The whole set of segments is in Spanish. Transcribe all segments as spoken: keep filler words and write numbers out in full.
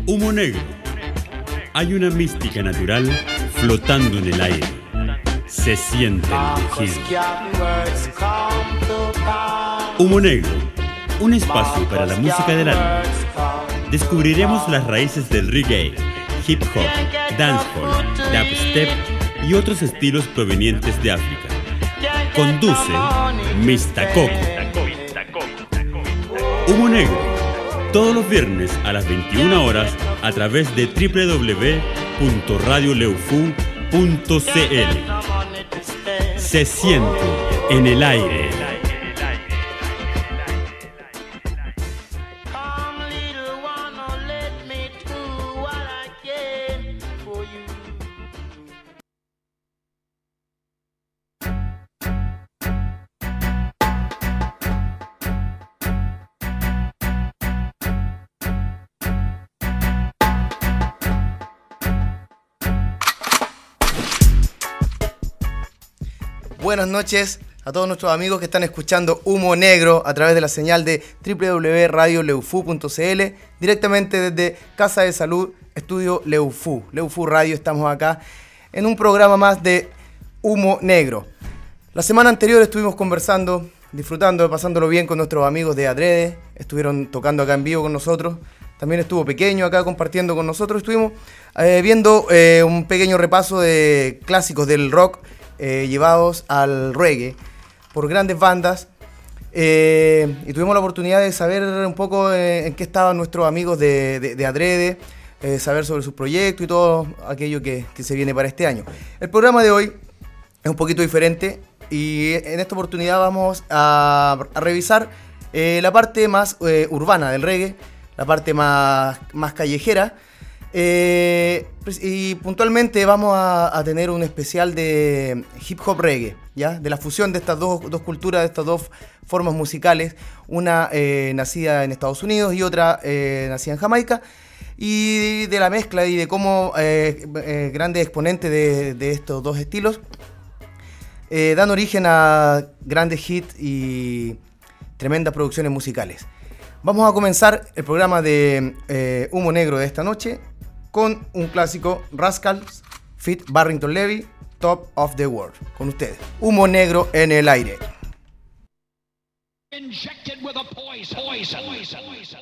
Humo negro. Hay una mística natural flotando en el aire. Se siente el rugido. Humo negro. Un espacio para la música del alma. Descubriremos las raíces del reggae, hip hop, dancehall, dubstep y otros estilos provenientes de África. Conduce mister Coco. Humo negro. Todos los viernes a las veintiuna horas a través de doble u doble u doble u punto radio leufu punto c l. Se siente en el aire. Buenas noches a todos nuestros amigos que están escuchando Humo Negro a través de la señal de doble u doble u doble u punto radio leufu punto c l, directamente desde Casa de Salud, Estudio Leufu. Leufu Radio, estamos acá en un programa más de Humo Negro. La semana anterior estuvimos conversando, disfrutando, pasándolo bien con nuestros amigos de Adrede, estuvieron tocando acá en vivo con nosotros. También estuvo Pequeño acá compartiendo con nosotros. Estuvimos eh, viendo eh, un pequeño repaso de clásicos del rock Eh, llevados al reggae por grandes bandas, eh, y tuvimos la oportunidad de saber un poco eh, en qué estaban nuestros amigos de, de, de Adrede, eh, saber sobre sus proyectos y todo aquello que, que se viene para este año. El programa de hoy es un poquito diferente y en esta oportunidad vamos a, a revisar eh, la parte más eh, urbana del reggae, la parte más, más callejera. Eh, y puntualmente vamos a, a tener un especial de hip hop reggae, ¿ya? De la fusión de estas dos, dos culturas, de estas dos formas musicales, una eh, nacida en Estados Unidos y otra eh, nacida en Jamaica, y de la mezcla y de cómo eh, eh, grandes exponentes de, de estos dos estilos eh, dan origen a grandes hits y tremendas producciones musicales. Vamos a comenzar el programa de eh, Humo Negro de esta noche con un clásico, Rascals feat. Barrington Levy, Top of the World. Con ustedes, Humo Negro en el aire. Injected with a poison, poison, poison, poison,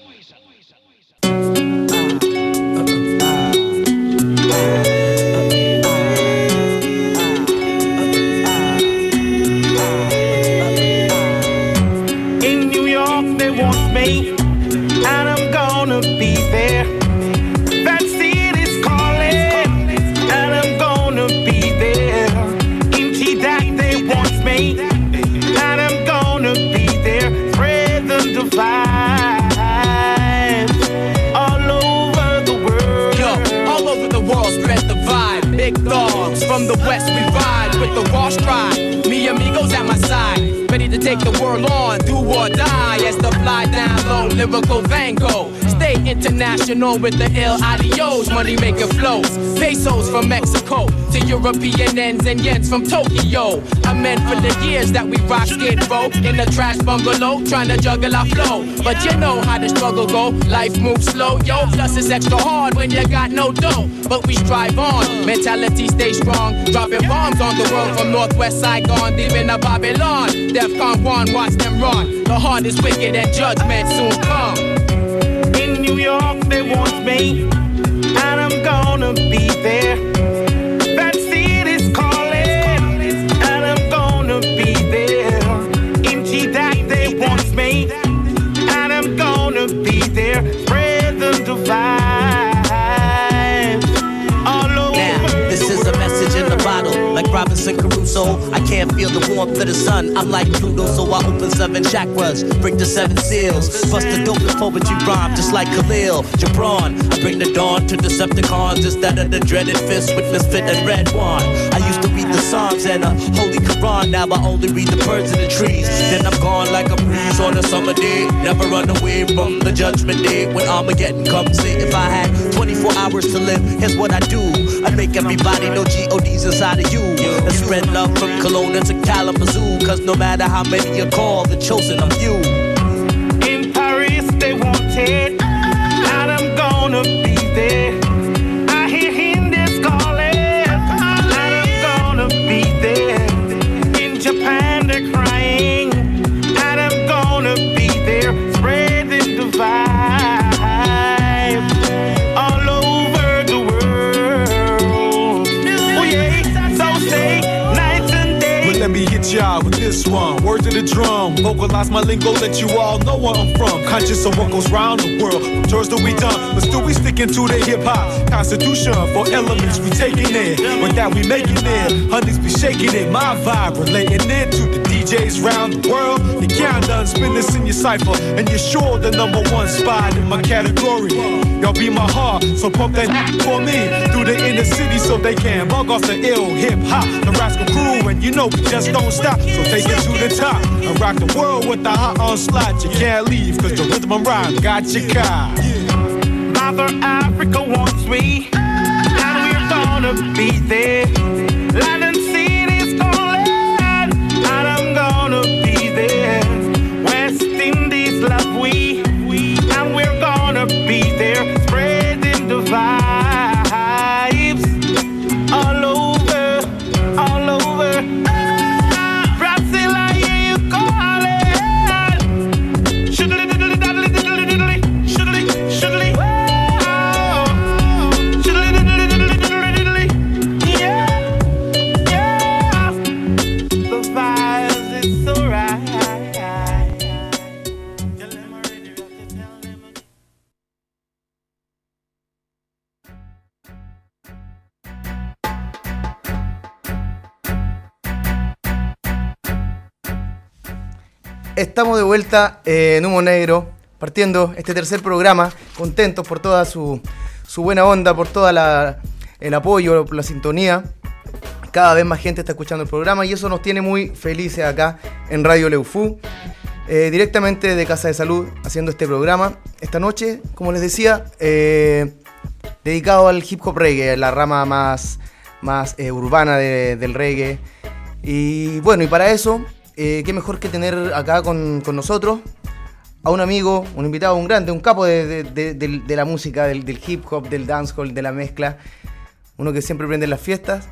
In New York they want me, and I'm gonna be there. That city's calling, and I'm gonna be there. In T-Dac they want me, and I'm gonna be there. Spread the divide all over the world. Yo, all over the world, spread the vibe. Big dogs from the west, we ride with the Wall Stride. Me amigos at my side, ready to take the world on, do or die. As the fly down low, lyrical Van Gogh. Stay international with the ill adios, money making flows. Pesos from Mexico to European ends and yens from Tokyo. I'm meant for the years that we rock skid row in the trash bungalow, trying to juggle our flow. But you know how the struggle go, life moves slow, yo. Plus it's extra hard when you got no dough. But we strive on, mentality stay strong. Dropping bombs on the world from Northwest Saigon, deep in the Babylon. Defcon one, watch them run. The heart is wicked and judgment soon come. In New York they want me, and I'm gonna be there. That city's calling, and I'm gonna be there. In T-Dac they want me, and I'm gonna be there. Spread the divide all over. Now, this is a message in the bottle, like Robinson Crusoe. I can't feel the warmth of the sun, I'm like Pluto, so I open seven chakras, break the seven seals. Bust the dopest poetry rhyme, just like Khalil Gibran. I bring the dawn to Decepticons instead of the dreaded fist with Misfit and Red Wand. I used to read the Psalms and a Holy Quran, now I only read the birds and the trees. Then I'm gone like a breeze on a summer day. Never run away from the judgment day when Armageddon comes. Say if I had twenty-four hours to live, here's what I do. I'd make everybody know G O D's inside of you, and spread love from Kelowna to Kalamazoo. Cause no matter how many you call, the chosen are few. In Paris they wanted, and I'm gonna be there. this one. Word to the drum, vocalize my lingo, let you all know where I'm from. Conscious of what goes round the world. Chores that we done, but still we sticking to the hip hop constitution. For elements we taking it, with that we making it. Honeys be shaking it, my vibe relating it to the D Js round the world. You can't done spin this in your cipher, and you're sure the number one spot in my category. Y'all be my heart, so pump that for me through the inner city so they can bug off the ill hip hop, the Rascal Crew, and you know we just don't stop. So take it to the top and rock the world with the hot onslaught. You can't leave, cause the rhythm and rhyme got you caught. Mother Africa wants me, and we're gonna be there. London City's calling, and I'm gonna be there. West Indies love we, and we're gonna be there. Spreading the vibes all over, all over. Brazil, I hear you calling. Shoodly, diddly, diddly, diddly, diddly, shoodly, shoodly. Shoodly, diddly, diddly, diddly, diddly. Yeah, yeah. The vibes is so right. Tell them already, rock it, tell them. Estamos de vuelta eh, en Humo Negro, partiendo este tercer programa, contentos por toda su, su buena onda, por todo el apoyo, por la sintonía. Cada vez más gente está escuchando el programa y eso nos tiene muy felices acá en Radio Leufú, eh, directamente de Casa de Salud, haciendo este programa. Esta noche, como les decía, eh, dedicado al hip hop reggae, la rama más, más eh, urbana de, del reggae. Y bueno, y para eso... Eh, qué mejor que tener acá con, con nosotros a un amigo, un invitado, un grande, un capo de, de, de, de, de la música, del, del hip hop, del dancehall, de la mezcla, uno que siempre prende las fiestas.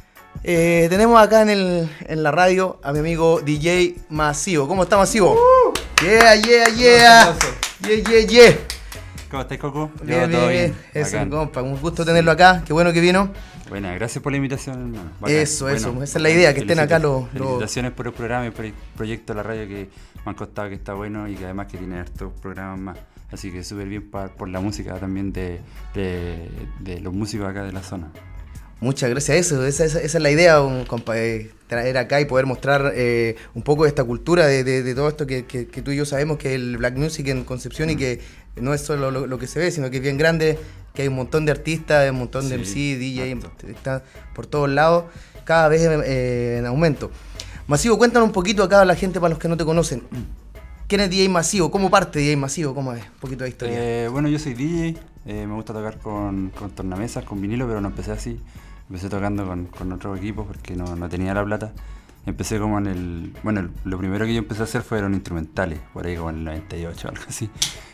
Eh, tenemos acá en, el, en la radio a mi amigo D J Masivo. ¿Cómo está, Masivo? Uh, yeah, yeah, yeah. Yeah, yeah, yeah. ¿Cómo estás, Coco? Bien, bien, bien. Eso, compa, un gusto tenerlo acá. Qué bueno que vino. Bueno, gracias por la invitación, hermano. Bacán. Eso, bueno, eso. Esa es la idea, que estén acá los... Felicitaciones por el programa y por el proyecto de la radio que me han costado, que está bueno y que además que tiene hartos programas más. Así que súper bien pa, por la música también de, de, de los músicos acá de la zona. Muchas gracias a eso, esa, esa, esa es la idea, un, compa, eh, traer acá y poder mostrar eh, un poco de esta cultura, de, de, de todo esto que, que, que tú y yo sabemos que es el Black Music en Concepción, mm. y que no es solo lo, lo que se ve, sino que es bien grande, que hay un montón de artistas, un montón de sí, M C, D J, está por todos lados, cada vez eh, en aumento. Masivo, cuéntanos un poquito acá a la gente, para los que no te conocen. ¿Quién es D J Masivo? ¿Cómo parte D J Masivo? ¿Cómo es? Un poquito de historia. Eh, bueno, yo soy D J, eh, me gusta tocar con, con tornamesas, con vinilo, pero no empecé así. Empecé tocando con, con otros equipos porque no, no tenía la plata. Empecé como en el... Bueno, lo primero que yo empecé a hacer fueron instrumentales, por ahí como en el noventa y ocho o algo así.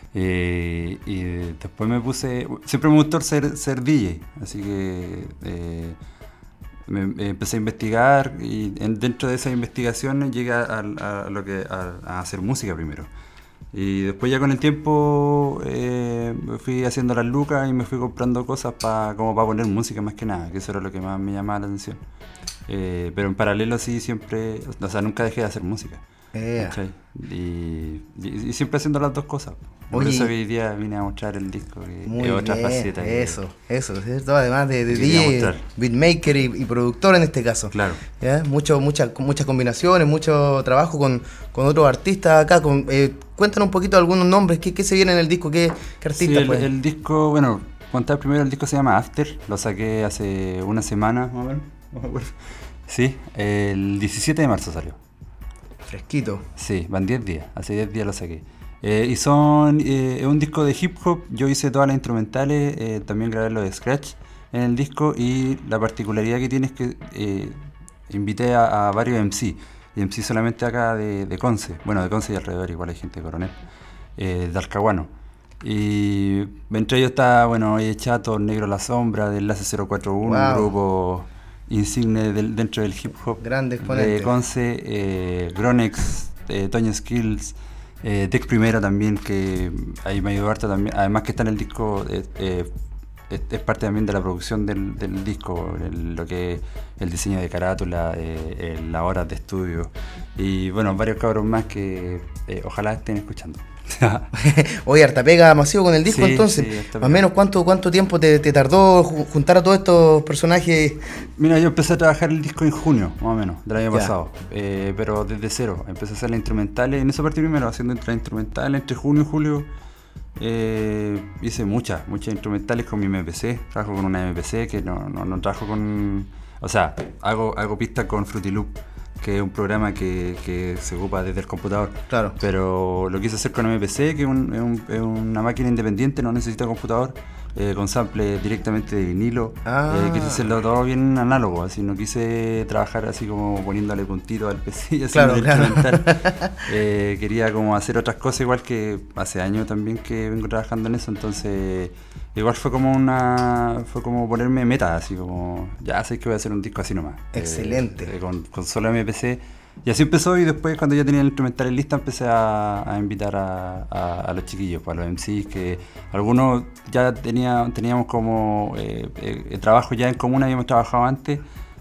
Eh, y después me puse... Siempre me gustó ser, ser D J, así que eh, me, me empecé a investigar y en, dentro de esas investigaciones llegué a, a, a, lo que, a, a hacer música primero. Y después ya con el tiempo eh, me fui haciendo las lucas y me fui comprando cosas pa, como para poner música más que nada, que eso era lo que más me llamaba la atención. Eh, pero en paralelo sí siempre, o sea, nunca dejé de hacer música. Yeah. Y, y, y siempre haciendo las dos cosas. Por Oye, eso hoy día vine a mostrar el disco, que muy es otra bien, faceta. Eso, que, eso, ¿cierto? Además de, de D D J, beatmaker y, y productor en este caso. Claro. ¿Ya? Mucho, mucha, muchas combinaciones, mucho trabajo con, con otros artistas acá. Con, eh, cuéntanos un poquito algunos nombres, ¿qué, qué se viene en el disco? ¿Qué, qué artistas? Sí, el, pues? el disco, bueno, contar primero, el disco se llama After, lo saqué hace una semana, más o menos, no me acuerdo. Sí, el diecisiete de marzo salió. Fresquito. Sí, van diez días, hace diez días lo saqué. Eh, y son, eh, es un disco de hip hop, yo hice todas las instrumentales, eh, también grabé lo de scratch en el disco, y la particularidad que tiene es que eh, invité a, a varios M C, y M C solamente acá de, de Conce, bueno, de Conce y alrededor, igual hay gente de Coronel, eh, de Talcahuano. Y entre ellos está, bueno, Chato, Negro La Sombra, de Enlace cero cuatro uno, wow. Un grupo insigne del, dentro del hip hop. Grande exponente. De Conce, eh, Gronex, eh, Toño Skills, eh, Tech Primero también, que ahí me ayudó harto también. Además que está en el disco eh, eh, es, es parte también de la producción del, del disco, el, lo que es el diseño de carátula, eh, eh, las horas de estudio y bueno, varios cabros más que eh, ojalá estén escuchando. Oye, harta pega masivo con el disco, sí, entonces. Sí, más o menos, ¿cuánto, cuánto tiempo te, te tardó juntar a todos estos personajes? Mira, yo empecé a trabajar el disco en junio, más o menos, del año ya. pasado. Eh, pero desde cero. Empecé a hacer las instrumentales. En eso partí primero, haciendo las instrumentales entre junio y julio. Eh, hice muchas, muchas instrumentales con mi M P C. Trabajo con una M P C que no, no, no trabajo con... O sea, hago, hago pistas con Fruity Loop, que es un programa que, que se ocupa desde el computador. Claro. Pero lo quise hacer con M P C, que es, un, es, un, es una máquina independiente, no necesita computador, eh, con sample directamente de vinilo. Ah. Eh, quise hacerlo todo bien análogo, así no quise trabajar así como poniéndole puntito al P C y haciendo claro, instrumental. Claro. Eh, quería como hacer otras cosas, igual que hace años también que vengo trabajando en eso, entonces igual fue como una fue como ponerme meta, así como ya sé que voy a hacer un disco así nomás. Excelente. Eh, eh, con, con solo M P C. Y así empezó, y después cuando ya tenía el instrumental en lista empecé a, a invitar a, a, a los chiquillos, a los M Cs, que algunos ya tenía, teníamos como eh, eh, trabajo ya en común, habíamos trabajado antes,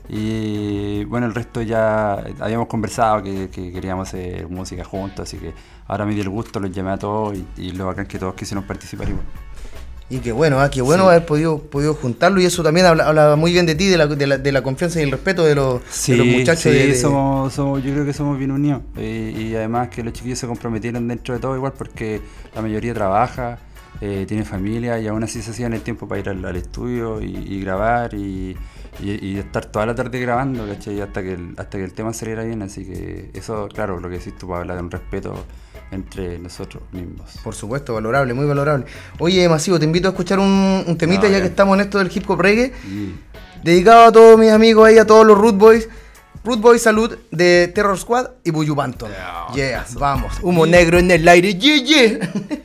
y bueno, el resto ya habíamos conversado que, que queríamos hacer música juntos, así que ahora me dio el gusto, los llamé a todos y, y lo bacán que todos quisieron participar igual. Y qué bueno, ah, qué bueno sí. haber podido, podido juntarlo, y eso también habla, habla muy bien de ti, de la, de la, de la confianza y el respeto de los, sí, de los muchachos. Sí, de, de... Somos, somos, yo creo que somos bien unidos, y, y además que los chiquillos se comprometieron dentro de todo igual, porque la mayoría trabaja, eh, tiene familia, y aún así se hacían el tiempo para ir al, al estudio y, y grabar y, y, y estar toda la tarde grabando, ¿cachai? Hasta que el, hasta que el tema saliera bien, así que eso, claro, lo que decís tú, para hablar de un respeto entre nosotros mismos. Por supuesto, valorable, muy valorable. Oye, Masivo, te invito a escuchar un, un temita, no, ya bien. que estamos en esto del hip hop reggae, sí. dedicado a todos mis amigos ahí, a todos los Root Boys. Root Boys Salud de Terror Squad y Buju Banton. Yeah, yeah, vamos. Humo yeah. negro en el aire, yeah, yeah.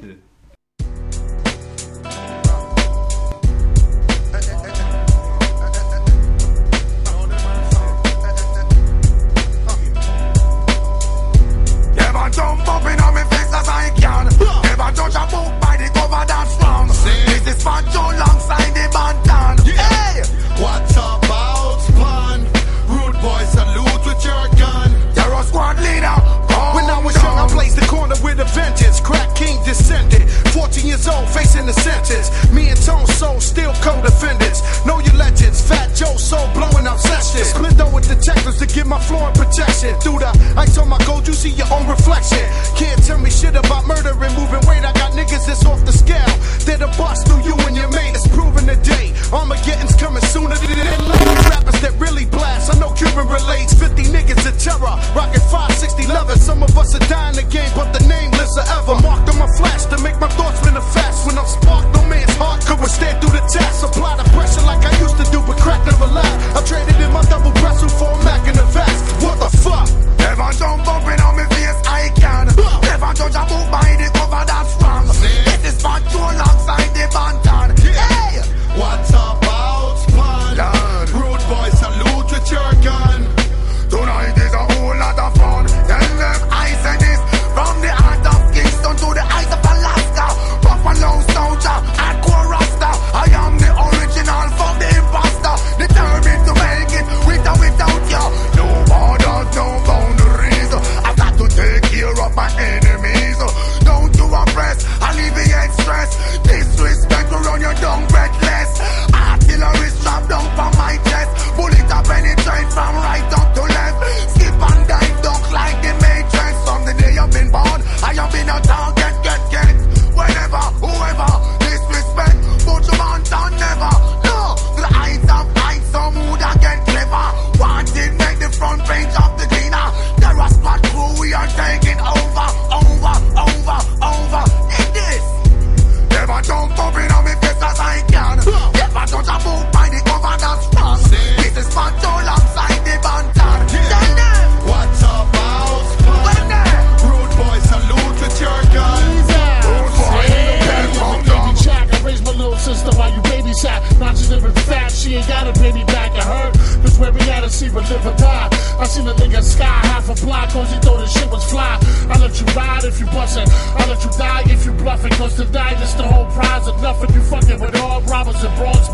Facing the sentence, me and Tone Soul still co-defendants. Know your legends, Fat Joe Soul blowing out sessions. Splinter with detectives to give my floor and protection. Through the ice on my gold, you see your own reflection. Can't tell me shit about murder and moving weight. I got niggas that's off the scale. They're the bust through you and your mate. It's proven today. Armageddon's coming sooner than later. Rappers that really blast. I know Cuban relates. fifty niggas of terror, rocking five sixty leather. Some of us are dying the game, but the name lives forever. Marked on my flash to make my thoughts manifest. When I'm sparked, no man's heart could withstand through the test. Apply the pressure like I used to do, but crack never left. I traded in my double wrestle for a Mac in the vest. What the fuck? Never don't bumping on me face, I can. Never judge a book by the cover that's strong. This is for two alongside the Banton. Hey! What's about fun? Rude boy, salute with your gun. Tonight is a whole lot of fun. Tell them I said this from the heart of Kingston to the height of Alaska. Buffalo soldier, hardcore rasta. I am the original from the imposter. Determined to make it with or without you. No borders, no boundaries. I've got to take care of my enemies. Don't you oppress, alleviate stress. Disrespect will run your down breathless. Artillery strapped down from my chest. Bullet a penetrate from right up to left. Skip and dive, duck like the Matrix. From the day I've been born, I have been a target, get, get. Whenever, whoever, disrespect, put your hand down never. No, to the eyes of eyes, some mood I get clever. Wanted, make the front page of the cleaner. Terror Squad crew, we are taking over, over, over, over. It is. Never jump up in on me face as I can. Never touch a book by the cover that's strong. This is fun alongside the Banton. Tell them. What's about fun? When there. Rude boy, salute with your gun. Raise my little sister while you babysat. Not just living fat, she ain't got a baby back. I heard this where we had to see but live or die. I seen a nigga sky half a block cause he thought his shit was fly. I let you ride if you bustin', I let you die if you bluffin'. Cause to die, this the whole prize of nothing. You fucking with all robbers and brawls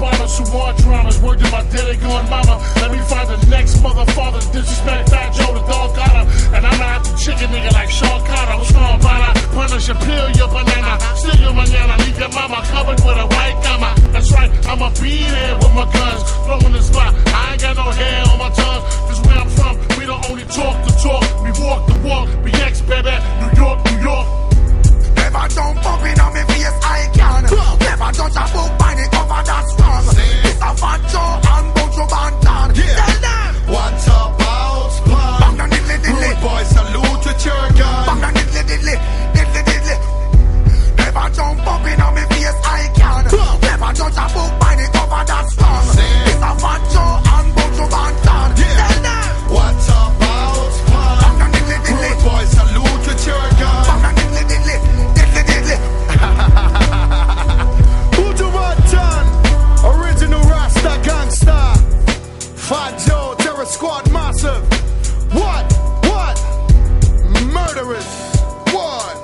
word to my dedicated mama. Let me find the next mother father disrespect Fat Joe, the dog got her. And I'm not the chicken nigga like Sean Carter. What's wrong, para? Punish your peel, your banana. Still your mañana. Leave your mama covered with a white cama. That's right, I'ma be there with my guns. Blowing the spot. I ain't got no hair on my tongue. Cause where I'm from, we don't only talk the talk. We walk the walk. We ex, baby. New York, New York. Never don't pump in on me face, I can. Never judge a book by the cover that's strong. It's a Fat Joe and Bojo Bantan. Tell them what's about squad. Bang down diddly diddly. Rude boy salute with your gun. Bang down diddly diddly, diddly diddly. Never jump up in on me face, I can. Never judge a book by the cover that's strong. It's a Fat Joe and Bojo Bantan. Tell them what's about squad. Bang down diddly diddly. Rude boy salute with your gun. Bang down diddly diddly, diddly diddly. Bojo Bantan, original Rasta gangsta. Fat Joe, Terror Squad massive. What? What? Murderers. What?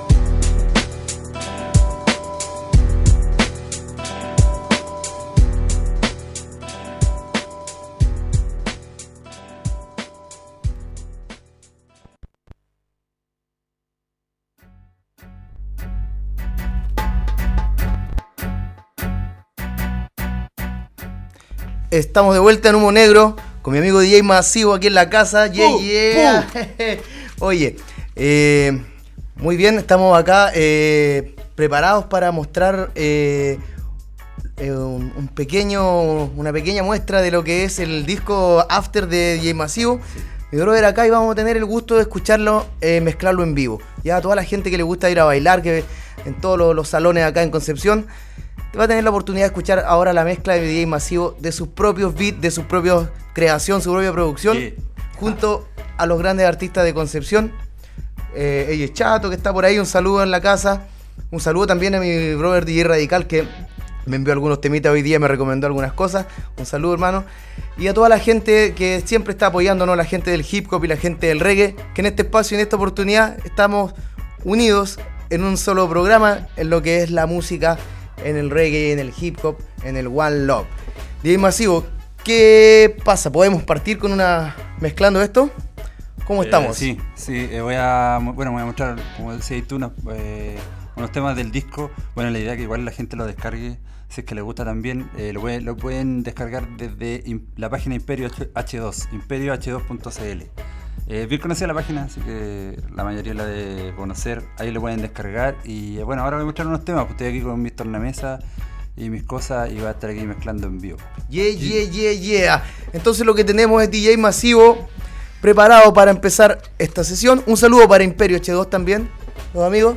Estamos de vuelta en Humo Negro con mi amigo D J Masivo aquí en la casa. Yeah, Uh, yeah. Oye, eh, muy bien, estamos acá eh, preparados para mostrar eh, eh, un, un pequeño, una pequeña muestra de lo que es el disco After de D J Masivo. Sí. Mi brother acá y vamos a tener el gusto de escucharlo, eh, mezclarlo en vivo. Ya a toda la gente que le gusta ir a bailar, que en todos los, los salones acá en Concepción, va a tener la oportunidad de escuchar ahora la mezcla de D J Masivo de sus propios beats, de su propia creación, su propia producción, sí, junto a los grandes artistas de Concepción. Eh, ella es Chato, que está por ahí, un saludo en la casa. Un saludo también a mi brother D J Radical, que me envió algunos temitas hoy día, me recomendó algunas cosas. Un saludo, hermano. Y a toda la gente que siempre está apoyándonos, la gente del hip hop y la gente del reggae, que en este espacio y en esta oportunidad estamos unidos en un solo programa, en lo que es la música, en el reggae, en el hip hop, en el One Love. D J Masivo, ¿qué pasa? ¿Podemos partir con una mezclando esto? ¿Cómo estamos? Eh, sí, sí, eh, voy a bueno, voy a mostrar, como decías tú, unos, eh, unos temas del disco. Bueno, la idea es que igual la gente lo descargue, si es que les gusta también, eh, lo, pueden, lo pueden descargar desde la página Imperio H dos, imperio h dos punto c l. Eh, bien conocida la página, así que la mayoría la de conocer, ahí lo pueden descargar. Y eh, bueno, ahora voy a mostrar unos temas, pues estoy aquí con mis tornamesas y mis cosas y voy a estar aquí mezclando en vivo. Yeah, yeah, yeah, yeah. Entonces lo que tenemos es D J Masivo preparado para empezar esta sesión. Un saludo para Imperio H dos también, los amigos.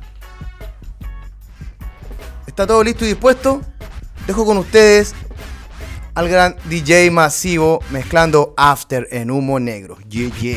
¿Está todo listo y dispuesto? Dejo con ustedes al gran D J Masivo mezclando After en Humo Negro. Yeah, yeah.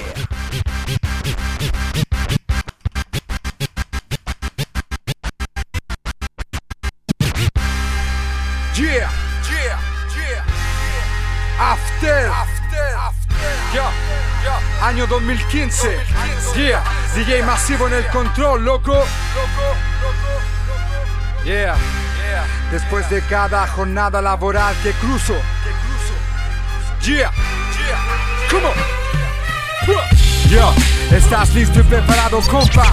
Yeah, yeah, yeah. After, after, after. Yeah, yeah. Año dos mil quince. Yeah, D J Masivo en el control, loco. Loco, loco, loco. Yeah. Después de cada jornada laboral que cruzo, yeah, yeah, come on, yeah, estás listo y preparado, compa.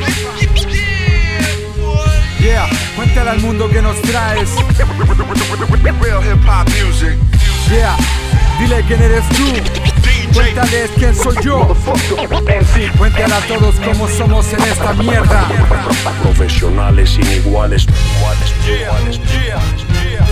Yeah, cuéntale al mundo que nos traes. Real hip hop music. Yeah, dile quién eres tú. Cuéntales quién soy yo. Cuéntale a todos cómo somos en esta mierda. Profesionales iniguales. Yeah, yeah, yeah.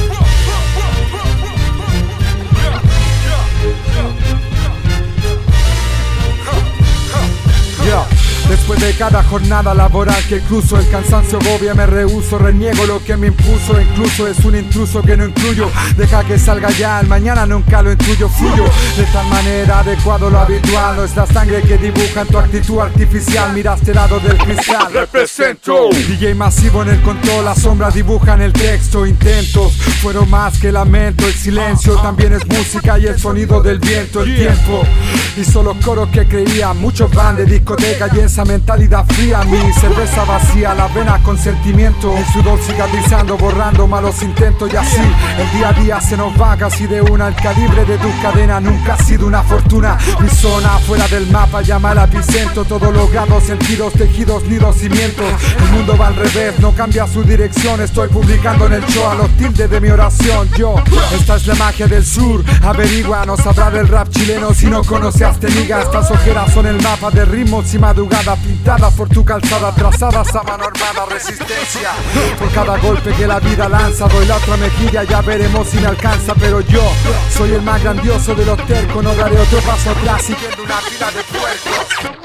Yeah. Después de cada jornada laboral que cruzo, el cansancio agobia, me rehuso, reniego lo que me impuso. Incluso es un intruso que no incluyo. Deja que salga ya, el mañana nunca lo intuyo. Fluyo de tal manera adecuado, lo habitual no es la sangre que dibuja en tu actitud artificial. Mira este lado del cristal. Represento D J Masivo en el control, las sombras dibujan el texto. Intentos fueron más que lamento. El silencio también es música y el sonido del viento. El tiempo y solo coro que creía. Muchos van de discoteca y esa mentalidad vida fría, mi cerveza vacía, las venas con sentimiento, el sudor cicatrizando, borrando malos intentos. Y así el día a día se nos va casi de una. El calibre de tus cadenas nunca ha sido una fortuna. Mi zona fuera del mapa llama al epicentro. Todos los grados, sentidos, tejidos, nidos, cimientos. El mundo va al revés, no cambia su dirección. Estoy publicando en el show a los tildes de mi oración. Yo, esta es la magia del sur. Averigua, no sabrá del rap chileno si no conoce a este niga. Estas ojeras son el mapa de ritmos y madrugadas pintadas por tu calzada, trazadas a mano armada. Resistencia por cada golpe que la vida lanza. Doy la otra mejilla, ya veremos si me alcanza. Pero yo soy el más grandioso de los tercos. No daré otro paso atrás siguiendo una fila de puercos.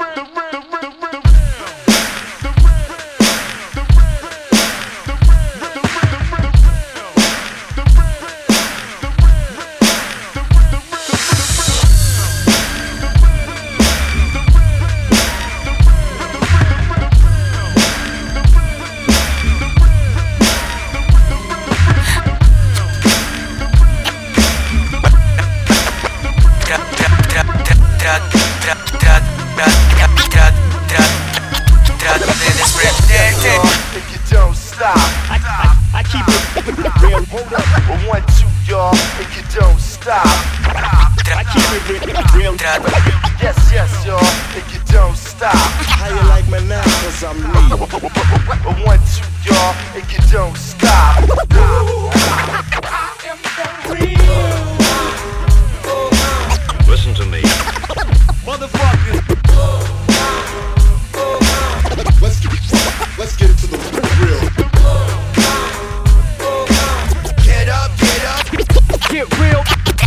Yes, yes, y'all, and you don't stop. How you like me now? Cause I'm me. One, two, y'all, and you don't stop. Listen to me. Motherfucker. Let's get, let's get to the real. Get up, get up, get real.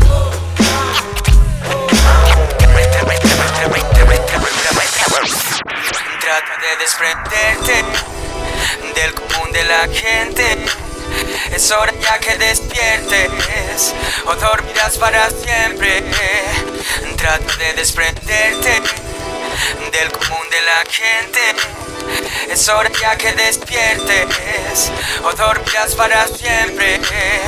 Trata de desprenderte del común de la gente. Es hora ya que despiertes o dormirás para siempre. Trata de desprenderte del común de la gente. Es hora ya que despiertes o dormirás para siempre.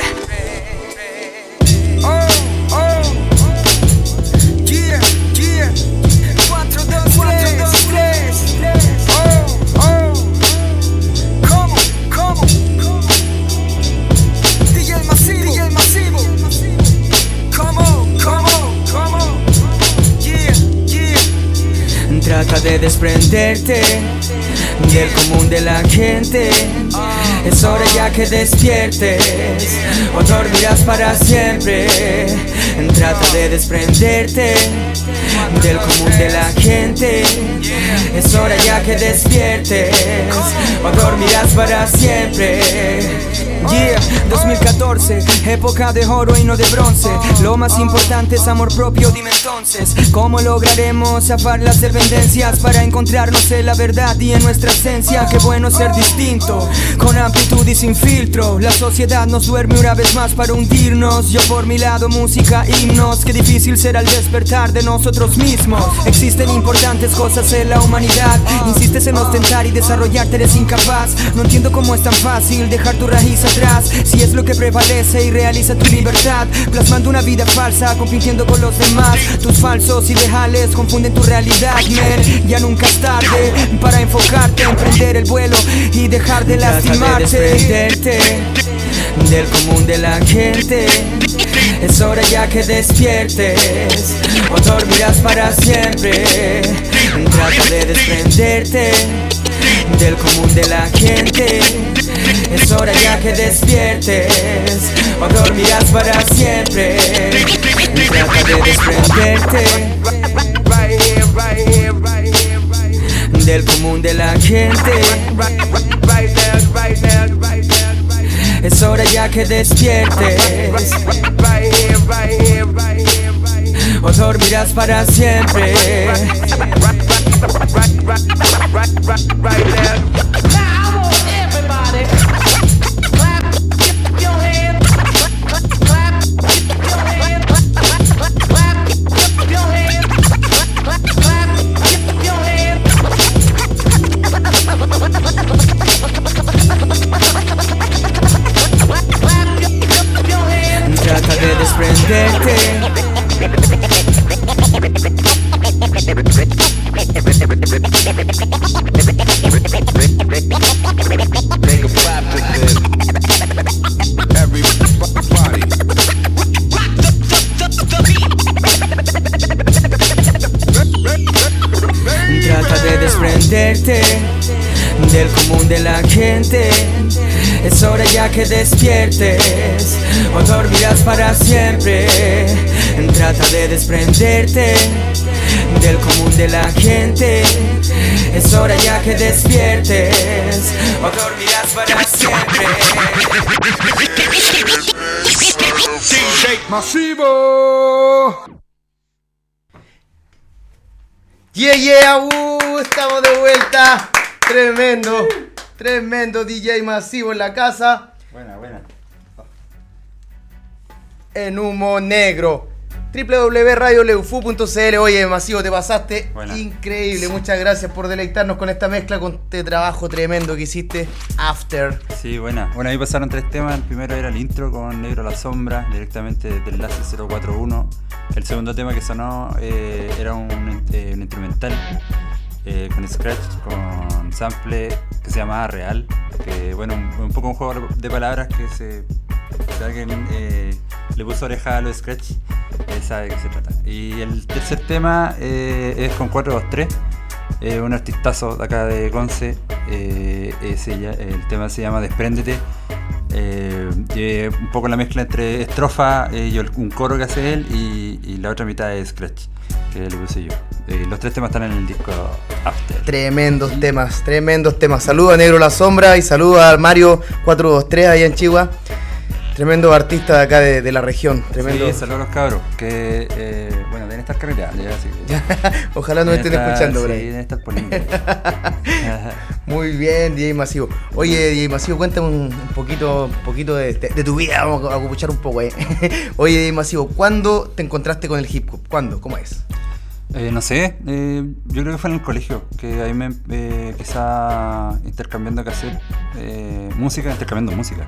Oh, oh, yeah, yeah. Cuatro, dos, tres, tres. Oh, oh. ¿Cómo? ¿Cómo? D J Masivo, D J Masivo. ¿Cómo? ¿Cómo? ¿Cómo? Yeah, yeah. Trata de desprenderte del común de la gente. Es hora ya que despiertes o dormirás para siempre. Trata de desprenderte del común de la gente. Es hora ya que despiertes o dormirás para siempre. Yeah, dos mil catorce, época de oro y no de bronce. Lo más importante es amor propio, dime entonces, ¿cómo lograremos zafar las dependencias para encontrarnos en la verdad y en nuestra esencia? Qué bueno ser distinto, con amplitud y sin filtro. La sociedad nos duerme una vez más para hundirnos. Yo por mi lado música, himnos. Qué difícil será el despertar de nosotros mismos. Existen importantes cosas en la humanidad. Insistes en ostentar y desarrollarte, eres incapaz. No entiendo cómo es tan fácil dejar tu raíz atrás, si es lo que prevalece y realiza tu libertad, plasmando una vida falsa, compitiendo con los demás. Tus falsos ideales confunden tu realidad, man. Ya nunca es tarde para enfocarte, emprender el vuelo y dejar de lastimarte. Trata de desprenderte del común de la gente. Es hora ya que despiertes o dormirás para siempre. Trata de desprenderte del común de la gente. Es hora ya que despiertes o dormirás para siempre. Trata de desprenderte del común de la gente. Es hora ya que despiertes o dormirás para siempre. Trata de desprenderte de la gente. Es hora ya que despiertes o dormirás para siempre. Trata de desprenderte del común de la gente. Es hora ya que despiertes o dormirás para siempre. D J Masivo. Yeah, yeah, uh, estamos de vuelta. Tremendo, tremendo D J Masivo en la casa. Buena, buena. En humo negro. doble u doble u doble u punto radio leufu punto c l. Oye, Masivo, te pasaste Buena. Increíble. Muchas gracias por deleitarnos con esta mezcla, con este trabajo tremendo que hiciste. After. Sí, buena. Bueno, ahí pasaron tres temas. El primero era el intro con Negro a la Sombra, directamente desde Enlace cero cuatro uno. El segundo tema que sonó eh, era un, eh, un instrumental eh, con scratch, con sample que se llamaba Real. Que, bueno, un, un poco un juego de palabras que se... Si alguien eh, le puso oreja a los scratch, eh, sabe de qué se trata. Y el tercer tema eh, es con cuatro dos tres, eh, un artistazo de acá de Conce. Eh, ese ya, el tema se llama Despréndete. Eh, eh, un poco la mezcla entre estrofa eh, y un coro que hace él y, y la otra mitad es scratch que le puse yo. Eh, los tres temas están en el disco After. Tremendos temas, tremendos temas. Saludos a Negro La Sombra y saludos a Mario cuatro dos tres allá en Chihuahua. Tremendo artista de acá de, de la región. Tremendo. Sí, saludos a los cabros que eh, bueno, deben estar carreteando ya, así que, ojalá no me estén estar, escuchando, sí, bro. deben estar poniendo. Muy bien, D J Masivo. Oye, D J Masivo, cuéntame un, un poquito, un poquito de, de, de tu vida. Vamos a escuchar un poco, eh. Oye, D J Masivo, ¿cuándo te encontraste con el hip hop? ¿Cuándo? ¿Cómo es? Eh, no sé, eh, yo creo que fue en el colegio, que ahí me eh, quizá intercambiando cassette, eh, música, intercambiando música.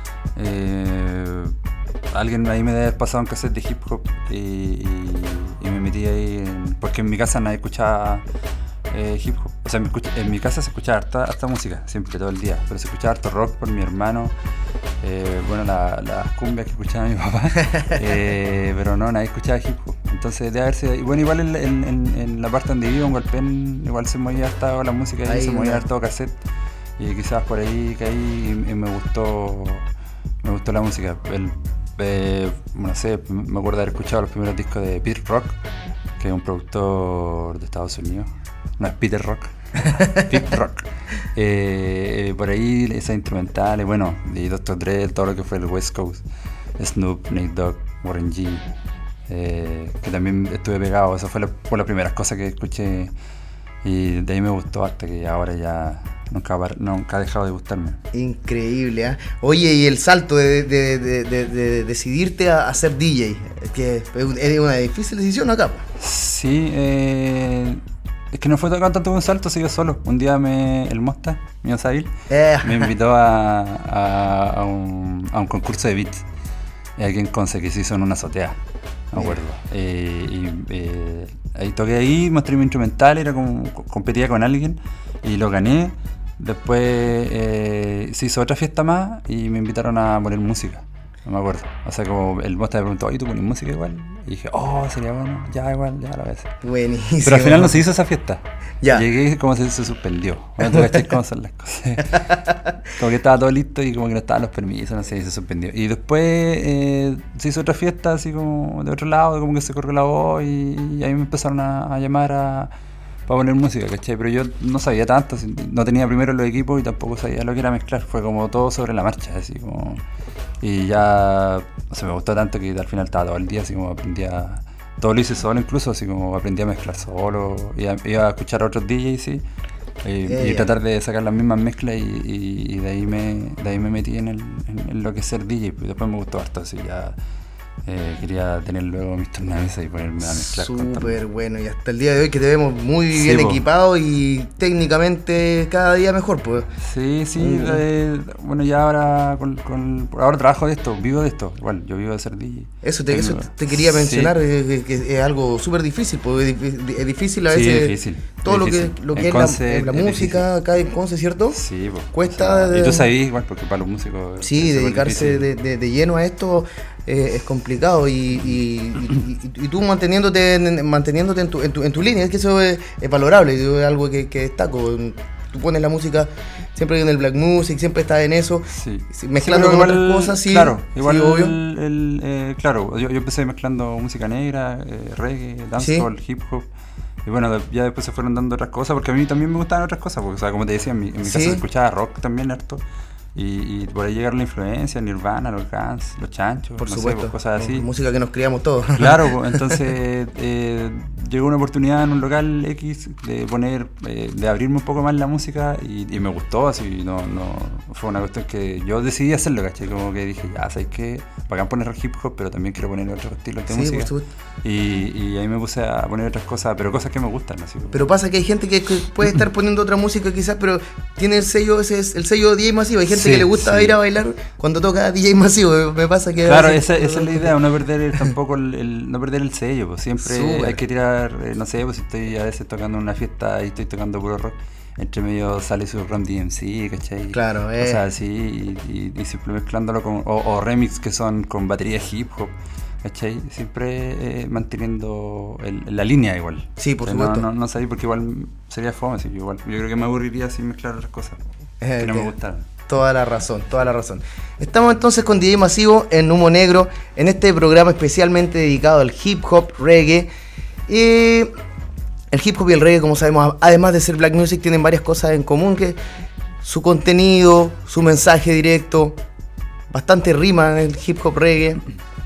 Eh, alguien ahí me debe haber pasado un cassette de hip hop y, y, y me metí ahí, en, porque en mi casa nadie escuchaba eh, hip hop. O sea, en mi, en mi casa se escuchaba harta, harta música, siempre, todo el día, pero se escuchaba harto rock por mi hermano, eh, bueno, las la cumbias que escuchaba mi papá, eh, pero no, nadie escuchaba hip hop. Entonces debe haberse, y bueno, igual en, en, en, en la parte donde vivo, en Hualpén, igual se movía harta la música y se movía harto cassette, y quizás por ahí caí y, y me gustó. Me gustó la música. El, eh, no sé, me acuerdo de haber escuchado los primeros discos de Peter Rock, que es un productor de Estados Unidos. No es Peter Rock, Peter Rock. Eh, por ahí esas instrumentales, bueno, de doctor Dre, todo lo que fue el West Coast, Snoop, Nate Dogg, Warren G, eh, que también estuve pegado. Eso fue la, fue las primeras cosas que escuché y de ahí me gustó hasta que ahora ya nunca, nunca ha dejado de gustarme. Increíble, ¿eh? Oye, y el salto de, de, de, de, de decidirte a, a ser D J, que es una difícil decisión acá. Sí, eh, es que no fue tanto un salto, se dio solo. Un día me, el Mosta, mío Sabil, eh. me invitó a, a, a, un, a un concurso de beats aquí en Conce que se hizo en una azotea, me acuerdo. Eh, y eh, ahí toqué ahí, mostré mi instrumental, era como competía con alguien y lo gané. Después eh, se hizo otra fiesta más y me invitaron a poner música, no me acuerdo. O sea, como el Mosta me preguntó, ¿y tú pones música igual? Y dije, oh, sería bueno, ya igual, ya la vez. Buenísimo. Pero al final no se hizo esa fiesta. Ya. Llegué y como se, se suspendió. Bueno, tú cachai cómo son las cosas. Como que estaba todo listo y como que no estaban los permisos, no sé, y se suspendió. Y después eh, se hizo otra fiesta así como de otro lado, como que se corrió la voz y, y ahí me empezaron a, a llamar a... para poner música, ¿cachai? Pero yo no sabía tanto, no tenía primero los equipos y tampoco sabía lo que era mezclar, fue como todo sobre la marcha, así como... Y ya, o sea, me gustó tanto que al final estaba todo el día, así como aprendía... Todo lo hice solo incluso, así como aprendí a mezclar solo, iba, iba a escuchar a otros D Js, sí, y, eh, y tratar de sacar las mismas mezclas y, y, y de ahí me de ahí me metí en, el, en, en lo que es ser D J, y después me gustó harto, así ya... Eh, quería tener luego mis tornamesas y ponerme a mezclar. Súper bueno, y hasta el día de hoy que te vemos muy sí, bien po. equipado y técnicamente cada día mejor, pues. Sí, sí, uh. eh, bueno, ya ahora con, con, ahora trabajo de esto, vivo de esto, igual, yo vivo de ser D J. Eso te, eso te quería mencionar, sí. que, que es algo súper difícil, pues es difícil a veces. Sí, es difícil. Todo difícil. lo que, lo que es Conce, la, la es música difícil. Acá en Conce, ¿cierto? Sí, pues. Cuesta. O sea, de, y tú sabías igual, porque para los músicos. Sí, dedicarse de, de, de lleno a esto. Eh, es complicado y, y, y, y tú manteniéndote manteniéndote en tu, en tu, en tu línea, es que eso es, es valorable, es algo que, que destaco. Tú pones la música siempre en el black music, siempre está en eso, sí. mezclando sí, con igual, otras cosas, sí. Claro, igual, sí, obvio. El, el, eh, claro, yo, yo empecé mezclando música negra, eh, reggae, dancehall, sí. hip hop. Y bueno, ya después se fueron dando otras cosas, porque a mí también me gustaban otras cosas, porque, o sea, como te decía, en mi, en mi ¿Sí? casa se escuchaba rock también harto. Y, y por ahí llegaron la influencia, Nirvana, los Guns, los Chanchos, por no supuesto, sé, pues, cosas así. Música que nos criamos todos. Claro, pues, entonces eh, llegó una oportunidad en un local X de poner, eh, de abrirme un poco más la música y, y me gustó, así, no, no, fue una cuestión que yo decidí hacerlo, ¿cachai? Como que dije, ya, ¿sabes qué? Bacán poner hip hop, pero también quiero poner otros estilos de sí, música. Por supuesto. Y, y ahí me puse a poner otras cosas, pero cosas que me gustan, así. Pero pasa que hay gente que, que puede estar poniendo otra música quizás, pero tiene el sello, ese es el sello D J Masivo. Hay gente sí, que le gusta sí. ir a bailar cuando toca D J Masivo. Me pasa que claro, esa, esa es la idea, no perder el, tampoco el, el no perder el sello, pues siempre Súper. hay que tirar, eh, no sé, pues si estoy a veces tocando en una fiesta y estoy tocando puro rock, entre medio sale su Run D M C, ¿cachai? Claro, eh. O sea, así, y, y, y siempre mezclándolo con, o, o remix que son con batería hip hop, ¿cachai? Siempre eh, manteniendo el, la línea igual. Sí, por o sea, supuesto. No, no, no sabía porque igual sería fome, así que igual, yo creo que me aburriría sin mezclar otras cosas eh, que no me gustaran. Toda la razón, toda la razón. Estamos entonces con D J Masivo en Humo Negro, en este programa especialmente dedicado al hip hop, reggae. Y el hip hop y el reggae, como sabemos, además de ser black music, tienen varias cosas en común, que su contenido, su mensaje directo, bastante rima en el hip hop reggae,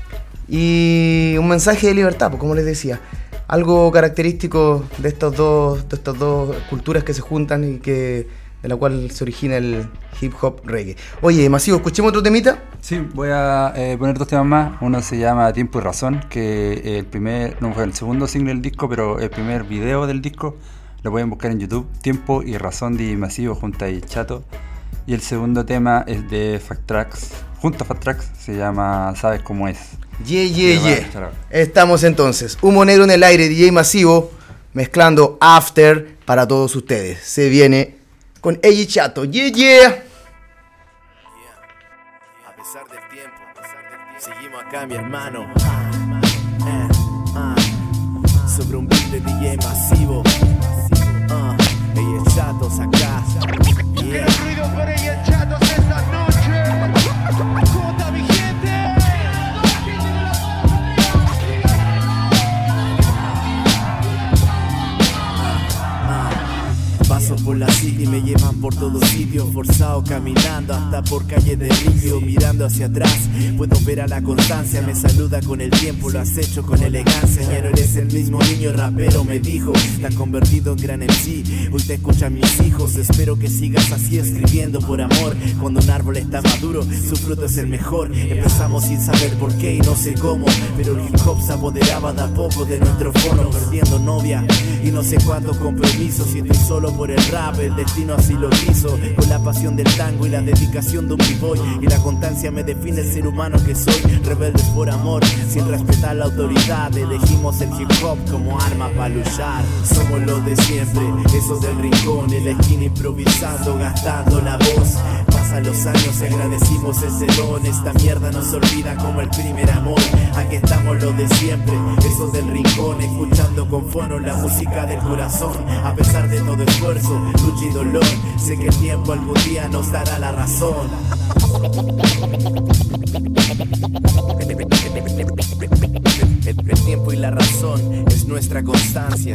y un mensaje de libertad, pues, como les decía. Algo característico de estos dos, de estas dos culturas que se juntan y que de la cual se origina el hip hop reggae. Oye, Masivo, ¿escuchemos otro temita? Sí, voy a eh, poner dos temas más. Uno se llama Tiempo y Razón, que eh, el primer, no fue el segundo single del disco, pero el primer video del disco lo pueden buscar en YouTube. Tiempo y Razón de Masivo junto a Chato. Y el segundo tema es de Fact Tracks, junto a Fact Tracks, se llama Sabes Cómo Es. Yeah, yeah, yeah. Estamos entonces, Humo Negro en el aire, D J Masivo, mezclando After para todos ustedes. Se viene con ella y Chato. Yeah, yeah. A pesar del tiempo, seguimos acá, mi hermano. Uh, uh, uh, sobre un beat de D J Masivo. Uh, ella y Chatos acá. Yeah. El ruido por ella y Chatos esta noche. ¿Cómo está mi gente? Paso por la city y me llevan por todos sitios, forzado caminando hasta por calle de Río, mirando hacia atrás, puedo ver a la constancia, me saluda con el tiempo, lo has hecho con elegancia, pero eres el mismo niño rapero, me dijo, te has convertido en gran M C, hoy te escuchan mis hijos, espero que sigas así escribiendo por amor, cuando un árbol está maduro, su fruto es el mejor, empezamos sin saber por qué y no sé cómo, pero el hip hop se apoderaba de a poco de nuestro fono, perdiendo novia y no sé cuántos compromisos, y estoy solo por el rap, el destino así lo quiso, con la pasión del tango y la dedicación de un b-boy, y la constancia me define el ser humano que soy, rebeldes por amor, sin respetar la autoridad, elegimos el hip hop como arma para luchar, somos los de siempre, esos del rincón, en la esquina improvisando, gastando la voz, pasan los años y agradecimos ese don, esta mierda nos olvida como el primer amor, aquí estamos los de siempre, esos del rincón, escuchando con fono la música del corazón, a pesar de todo esfuerzo, lucha y dolor, sé que el tiempo algún día nos dará la razón. El, el tiempo y la razón es nuestra constancia.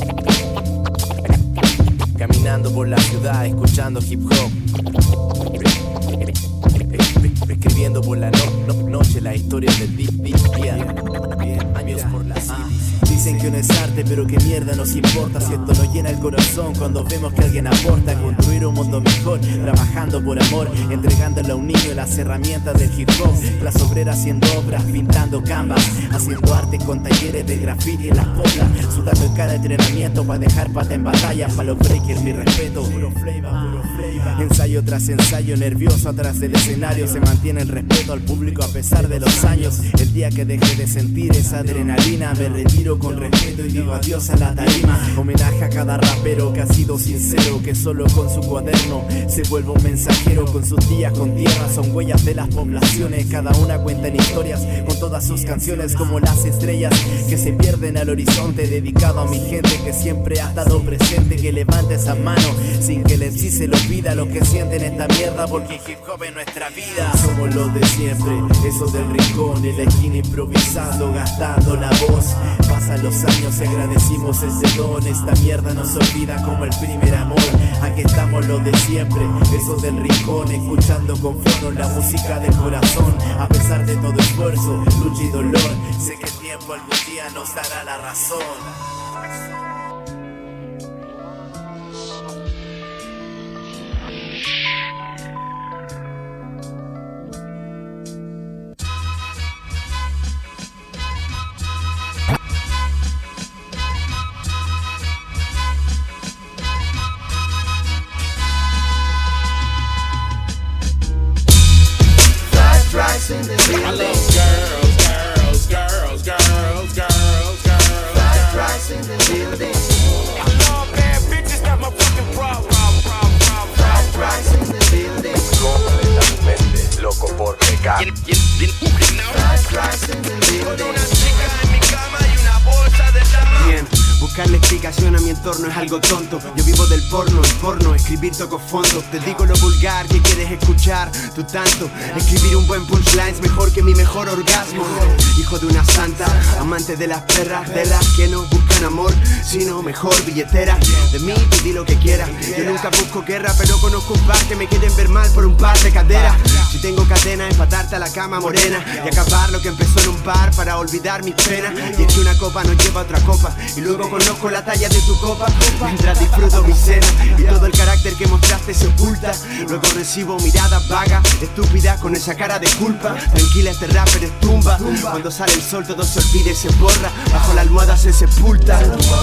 Caminando por la ciudad, escuchando hip hop, escribiendo por la no, no, noche la historia del día. Años por la city. Dicen que no es arte, pero que mierda nos importa si esto nos llena el corazón cuando vemos que alguien aporta a construir un mundo mejor, trabajando por amor, entregándole a un niño las herramientas del hip hop, las obreras haciendo obras, pintando canvas, haciendo arte con talleres de graffiti en las postas, sudando en cada entrenamiento para dejar pata en batalla, para los breakers mi respeto, puro flavor, puro flavor. Ensayo tras ensayo, nervioso atrás del escenario, se mantiene el respeto al público a pesar de los años, el día que deje de sentir esa adrenalina me retiro con con respeto y digo adiós a la tarima. Homenaje a cada rapero que ha sido sincero, que solo con su cuaderno se vuelve un mensajero. Con sus días con tierra son huellas de las poblaciones, cada una cuenta en historias con todas sus canciones, como las estrellas que se pierden al horizonte. Dedicado a mi gente que siempre ha estado presente, que levante esa mano sin que el M C se lo pida lo que sienten esta mierda, porque hip hop es nuestra vida. Somos los de siempre, esos del rincón, en la esquina improvisando, gastando la voz. Pasan los años y agradecimos ese don, esta mierda nos olvida como el primer amor. Aquí estamos los de siempre, esos del rincón, escuchando con fondo la música del corazón. A pesar de todo esfuerzo, lucha y dolor, sé que el tiempo algún día nos dará la razón. In the building. I love girls, girls, girls, girls, girls, girls. Fried rice in the building. I love bad bitches, that's my fucking problem. Fried rice in the building. Completamente loco por pecar. Fried rice in the building. Una chica en mi cama y una bolsa de lava. Bien. Buscarle explicación a mi entorno es algo tonto. Yo vivo del porno, el porno, escribir toco fondo. Te digo lo vulgar que quieres escuchar, tú tanto. Escribir un buen punchline es mejor que mi mejor orgasmo. Hijo de una santa, amante de las perras, de las que no buscan amor, sino mejor billetera. De mí tú di lo que quieras. Yo nunca busco guerra, pero conozco un par que me quieren ver mal por un par de caderas. Si tengo cadena, empatarte a la cama morena y acabar lo que empezó en un bar para olvidar mis penas. Y es que una copa no lleva otra copa, y luego conozco la talla de tu copa mientras disfruto mi cena, y todo el carácter que mostraste se oculta. Luego recibo miradas vagas, estúpidas, con esa cara de culpa. Tranquila, este rapper es tumba. Cuando sale el sol todo se olvida y se borra, bajo la almohada se sepulta.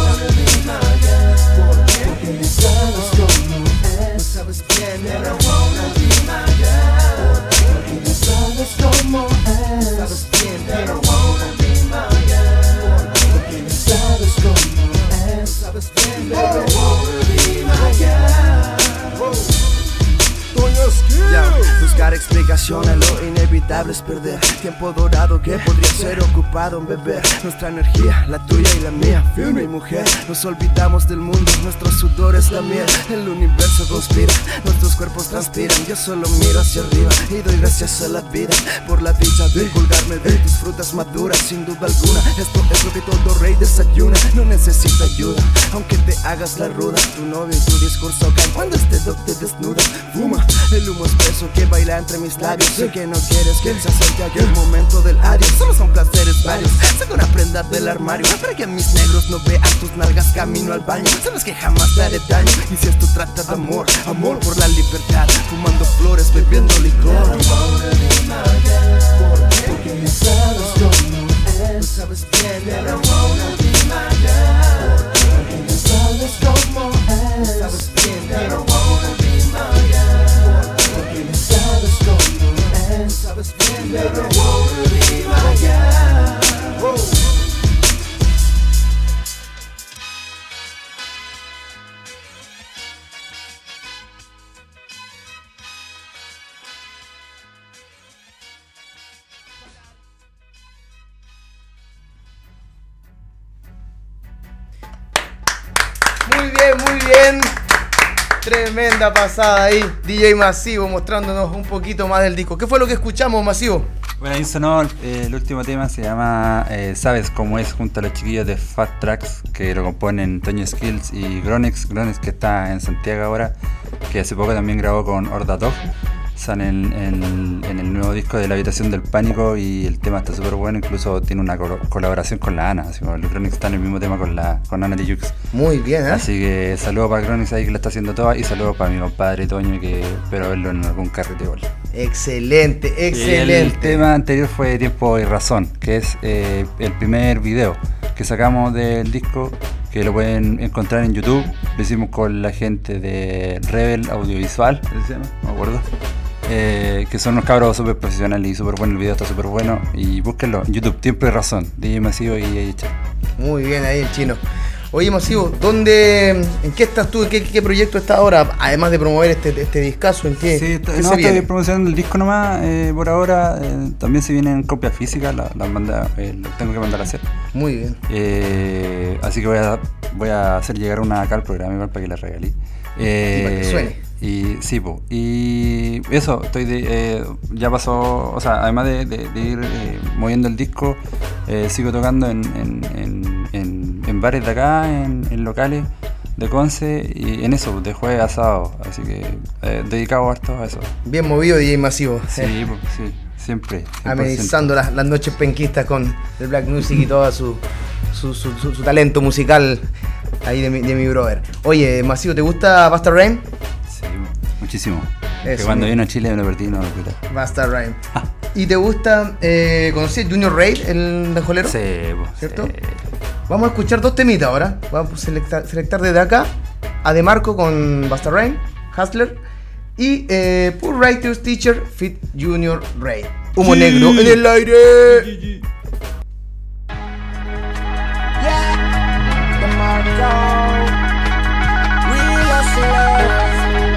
Porque me sabes como es, sabes bien, I wanna be my girl. Porque me sabes como es, sabes bien, I wanna be my girl. Porque me sabes como es, sabes bien, I wanna be my girl. Ya, buscar explicación a lo inevitable es perder tiempo dorado que podría ser ocupado en beber nuestra energía, la tuya y la mía, firme y mujer. Nos olvidamos del mundo, nuestros sudores también. El universo conspira, nuestros cuerpos transpiran. Yo solo miro hacia arriba y doy gracias a la vida por la dicha de colgarme de tus frutas maduras. Sin duda alguna, esto es lo que todo rey desayuna. No necesita ayuda, aunque te hagas la ruda. Tu novio y tu discurso caen cuando este doc te desnuda. Fuma el humo espeso que baila entre mis labios. Sé que no quieres que se acerque aquel momento del adiós. Solo son placeres varios, saco una prenda del armario para que mis negros no vean tus nalgas camino al baño. Sabes que jamás te haré daño, y si esto trata de amor, amor por la libertad, fumando flores, bebiendo licor. Porque me sabes como es, sabes bien, I wanna be my girl. Porque me sabes como es, sabes bien, I wanna be my girl. Porque me sabes como es, sabes bien, I wanna be my girl. Muy bien, muy bien. Tremenda pasada ahí, D J Masivo mostrándonos un poquito más del disco. ¿Qué fue lo que escuchamos, Masivo? Bueno, ahí sonó eh, el último tema, se llama eh, Sabes Cómo Es, junto a los chiquillos de Fat Tracks, que lo componen Toño Skills y Gronex. Gronex, que está en Santiago ahora, que hace poco también grabó con Horda Dog. Están en, en, en el nuevo disco de La Habitación del Pánico, y el tema está súper bueno. Incluso tiene una col- colaboración con la Ana, así como el Gronex está en el mismo tema con la con Ana Tijoux. Muy bien, ¿eh? Así que saludos para Gronex ahí, que la está haciendo toda, y saludos para mi compadre Toño, que espero verlo en algún carrete igual. Excelente, excelente. El tema anterior fue Tiempo y Razón, que es eh, el primer video que sacamos del disco, que lo pueden encontrar en YouTube. Lo hicimos con la gente de Rebel Audiovisual, ¿cómo se llama? No me acuerdo. Eh, que son unos cabros súper profesionales y súper bueno. El video está súper bueno, y búsquenlo en YouTube, Tiempo y Razón, D J Masivo y Echa. Muy bien ahí el chino. Oye, Masivo, ¿dónde, ¿en qué estás tú? ¿En qué, qué proyecto estás ahora? Además de promover este, este discazo, ¿en qué, sí, ¿qué no, se estoy viene? promocionando el disco nomás eh, por ahora. Eh, también se vienen copias físicas, las la manda, eh, lo tengo que mandar a hacer. Muy bien. Eh, así que voy a, voy a hacer llegar una acá al programa igual para que la regalí. Eh, y para que suene. Y sí, po. Y eso, estoy de, eh, ya pasó, o sea, además de, de, de ir eh, moviendo el disco, eh, sigo tocando en, en, en, en, en bares de acá, en, en locales de Conce, y en eso, de jueves a sábado, así que eh, dedicado harto a eso. Bien movido, D J Masivo. Sí, eh. po, sí, siempre. cien por ciento. Amenizando las, las noches penquistas con el Black Music y todo su, su, su, su, su talento musical ahí de mi, de mi brother. Oye, Masivo, ¿te gusta Busta Rhymes? Muchísimo. Eso, que cuando mira. vino a Chile me lo perdí, no lo pude. Busta Rhymes. ¿Y te gusta, eh, conocí a Junior Raid, el mejolero? Sí, pues, ¿cierto? Sí. Vamos a escuchar dos temitas ahora. Vamos a selectar, selectar desde acá a De Marco con Busta Rhymes, Hustler, y eh, Poor Writer's Teacher Fit Junior Raid. Humo Sí. negro en el aire. Yeah, De Marco, real hustlers.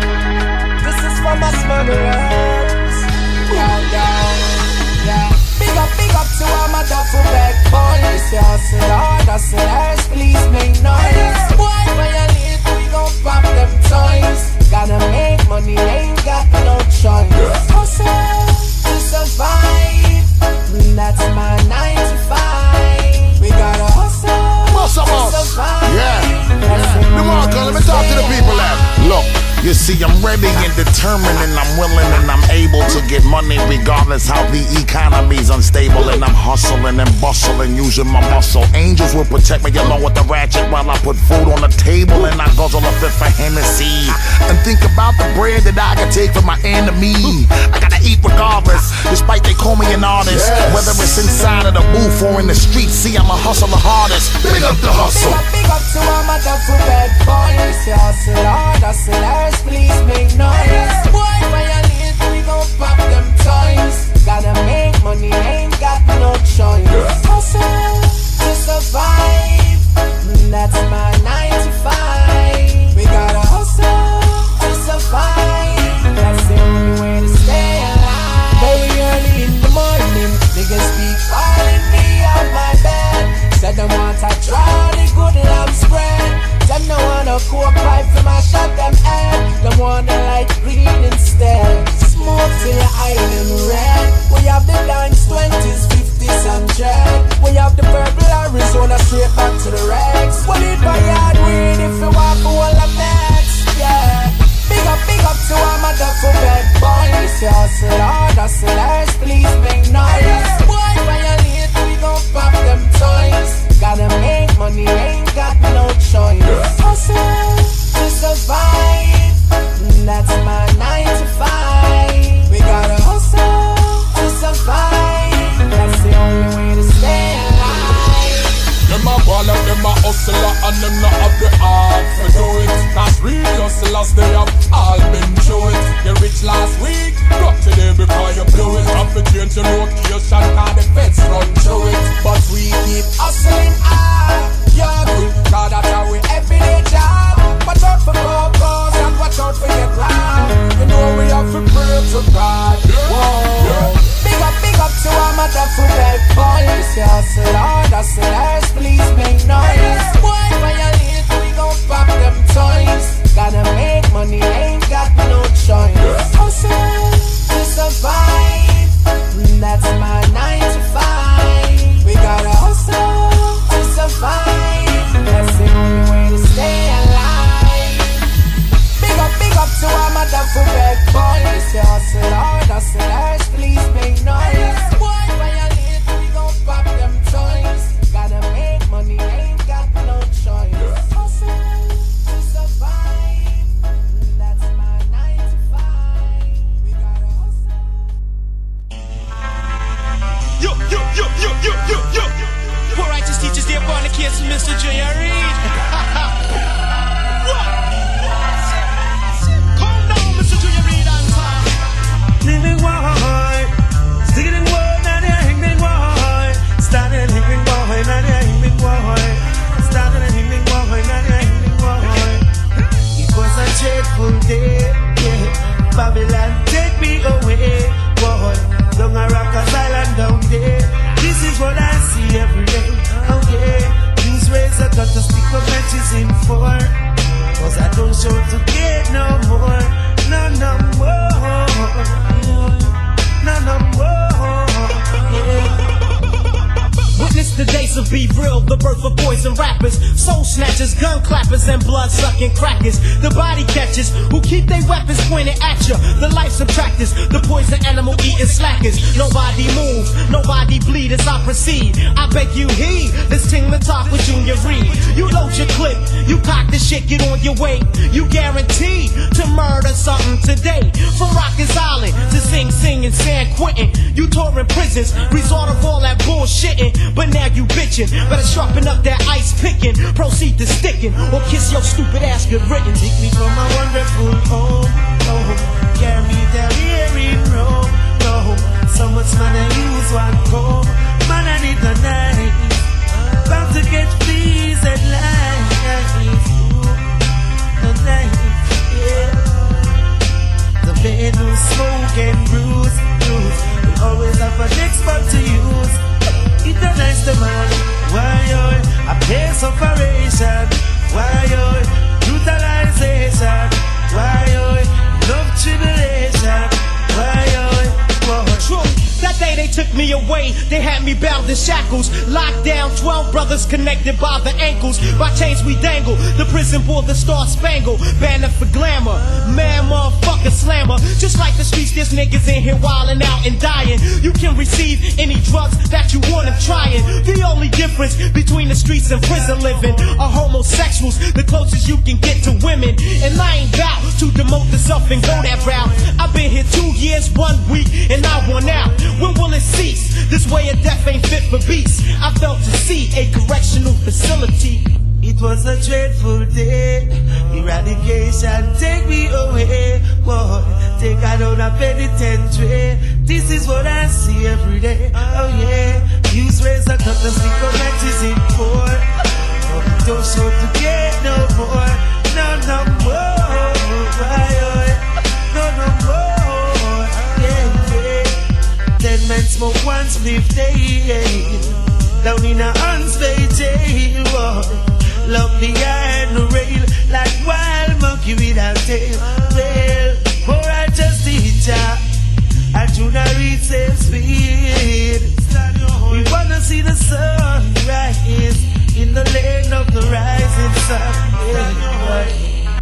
This is for my smugglers. Yo, yo, yeah. Big up, big up to all my duffel bag boys. Hustlers, hustlers, please make noise. Boy, violate, we gon' pop them toys. Gotta make money, ain't got no choice. Hustle to survive, that's my nine to five. We gotta hustle What's up, to boss? survive. Yeah. DeMarco, let me talk to the people that look. You see, I'm ready and determined, and I'm willing and I'm able to get money regardless how the economy's unstable. And I'm hustling and bustling, using my muscle. Angels will protect me along with the ratchet while I put food on the table and I guzzle a fifth of Hennessy. And think about the bread that I can take from my enemy. I gotta eat regardless, despite they call me an artist. Yes. Whether it's inside of the booth or in the streets, see, I'm a hustle the hardest. Big up the hustle. Big up, big up to all my duffel bag boys. Hustlers, hustlers, please make noise. Boy, violate, we gon' pop them toys. Gotta make money, ain't got no choice. Hustle to survive, that's my nine to five. We gotta hustle to survive, that's the only way to stay alive. Very early in the morning, niggas be calling me out my bed. Said they want to try the good lamb spread. Them no want a coke pipe for my shot them head. Them want the light green instead. Smoke till your island red. We have the dimes, twenties, fifties and dread. We have the purple Arizona straight back to the Rex. Well it by yard weed if you want for all the next. Yeah. Big up, big up to all my duffel bag boys. Hustlers, hustlers, please make noise. Boy, violate, we gon' pop them toys. Gotta make money, ain't got no choice. Hustle to survive, that's my nine to five. We gotta hustle to survive, that's the only way to stay alive. Them a baller, them a hustler, and them not have the heart to do it. Cause real hustlers, they have all been through it. You rich last week, got today because you blew it. Have to change your location, cause the feds run through it. But we keep hustling hard, yeah, good, cause that's our everyday job. Watch out for go-go's and watch out for your crowd. You know we have to pray to God. Whoa. Big up, big up to all my duffel bag boys. Hustlers, hustlers, please make noise. Boy, violate, we gon' pop them toys. Gotta make money, ain't got no choice. Hustle to survive, that's my nine to five. We gotta hustle to survive, that's the only way to stay alive. Big up, big up to all my duffel bag boys. Hustlers, hustlers, please make noise. Boy, violate, we gon' pop them toys. Gotta make money, ain't got no choice. Hustle to survive, that's my nine to five. We gotta hustle. Yo, yo, yo, yo, yo, yo, yo. Poor righteous teachers, they're born the kids from Mister J. Reed. What? Calm down, Mister J. Reed, and time. Living why? Sticking in word, now they're hanging why? Started hanging why, now they're hanging why? case of Be Real, the birth of poison rappers, soul snatchers, gun clappers, and blood sucking crackers. The body catchers who keep their weapons pointed at you. The life subtractors, the poison animal eating slackers. Nobody move, nobody bleed as I proceed. I beg you heed this ting to talk with Junior Reed. You load your clip, you cock the shit, get on your way. You guaranteed to murder something today. From Rikers Island to Sing Sing and San Quentin, you touring prisons, resort of all that bullshitting. But now you bitching, better sharpen up that ice picking. Proceed to sticking, or kiss your stupid ass good written. Take me from my wonderful home, oh, carry me down here in Rome, no. So much man I use one comb, man I need the knife. Bound to get fleas and lies, the knife, yeah. The bed will smoke and bruise, bruise. We always have an expert to use. It's a nice to man, why oh, a place of operation, why oh, brutalization, why oh, love tribulation, why oh, whoa. True. That day they took me away, they had me bound in shackles. Locked down, twelve brothers connected by the ankles. By chains we dangle, the prison bore the star spangle. Banner for glamour, man motherfucker slammer. Just like the streets, there's niggas in here wildin' out and dying. You can receive any drugs that you want them trying. The only difference between the streets and prison living are homosexuals, the closest you can get to women. And I ain't bout to demote myself and go that route. I've been here two years, one week, and I want out. When will it cease? This way of death ain't fit for beasts. I felt to see a correctional facility. It was a dreadful day. Eradication, take me away. Whoa, take I down a penitentiary. This is what I see every day. Oh yeah, use razor cut the stick on matches in four. Oh, don't show to get no more. No, no more. Why, oh, no, no more. Yeah, yeah. Ten men smoke one spliff day. Down in a unspay jail. Whoa. Love behind the rail, like wild monkey without tail. Well, poor righteous teacher, I do not read safe speed. We wanna see the sun rise in the lane of the rising sun. Yeah.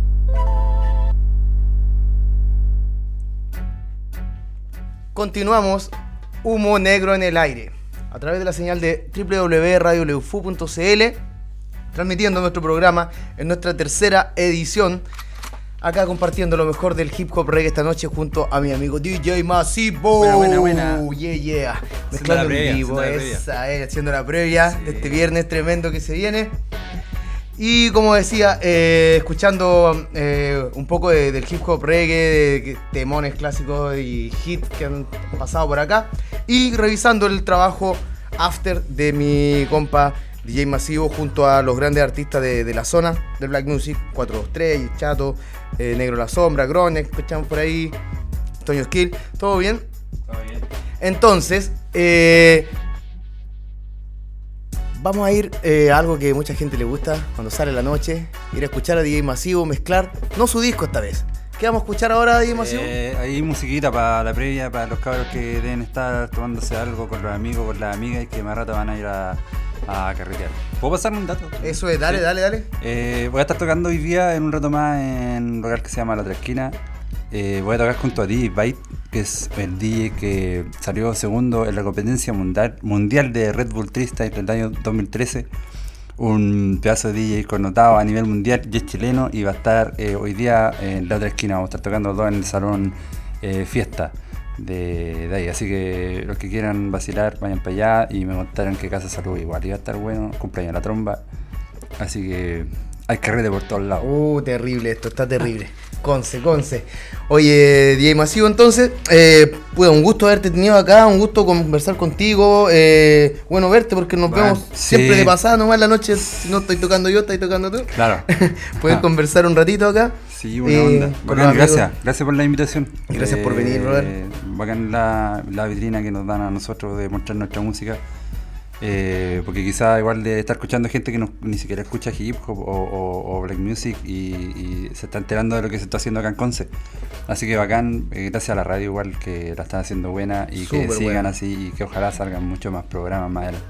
Continuamos, Humo Negro en el Aire, a través de la señal de doble u doble u doble u punto radio leufu punto c l. Transmitiendo nuestro programa en nuestra tercera edición, acá compartiendo lo mejor del hip hop reggae esta noche junto a mi amigo D J Masivo. Buena, buena, buena. Yeah, yeah. Mezclando en vivo, esa es, haciendo la previa sí. de este viernes tremendo que se viene. Y como decía, eh, escuchando eh, un poco de, del hip hop reggae, de temones clásicos y hits que han pasado por acá. Y revisando el trabajo after de mi compa D J Masivo junto a los grandes artistas de, de la zona del Black Music, cuatro dos tres, Chato, eh, Negro La Sombra, Gronex, escuchamos por ahí, Toño Skill, ¿todo bien? Todo bien. Entonces, eh, vamos a ir eh, a algo que mucha gente le gusta cuando sale la noche, ir a escuchar a D J Masivo mezclar, no su disco esta vez. ¿Qué vamos a escuchar ahora, D J Masivo? Eh, hay musiquita para la previa, para los cabros que deben estar tomándose algo con los amigos, con las amigas y que más rato van a ir a... a carretear. ¿Puedo pasarme un dato? Eso es, dale, sí. dale, dale. Eh, voy a estar tocando hoy día en un rato más en un lugar que se llama La Otra Esquina. Eh, voy a tocar junto a D J Byte, que es el D J que salió segundo en la competencia mundial, mundial de Red Bull Freestyle del año dos mil trece. Un pedazo de D J connotado a nivel mundial y es chileno y va a estar eh, hoy día en La Otra Esquina. Vamos a estar tocando dos en el salón eh, Fiesta. De, de ahí, así que los que quieran vacilar vayan para allá y me contaron que Casa Salud igual iba a estar bueno, cumpleaños la tromba, así que hay carrete por todos lados. Uh, terrible, esto está terrible. Conce, conce. Oye, D J Masivo, entonces, eh, pues un gusto haberte tenido acá, un gusto conversar contigo, eh, bueno verte porque nos bueno, vemos sí. siempre de pasada nomás en la noche, si no estoy tocando yo, estás tocando tú. Claro. Puedes ah. conversar un ratito acá. Sí, buena eh, onda. Bacán, gracias, gracias por la invitación. Gracias eh, por venir, brother. Bacán la, la vitrina que nos dan a nosotros de mostrar nuestra música. Eh, porque quizá igual de estar escuchando gente que no, ni siquiera escucha hip hop o, o, o black music y, y se está enterando de lo que se está haciendo acá en Conce. Así que bacán, eh, gracias a la radio igual que la están haciendo buena y Super que sigan buena. Así y que ojalá salgan muchos más programas más adelante.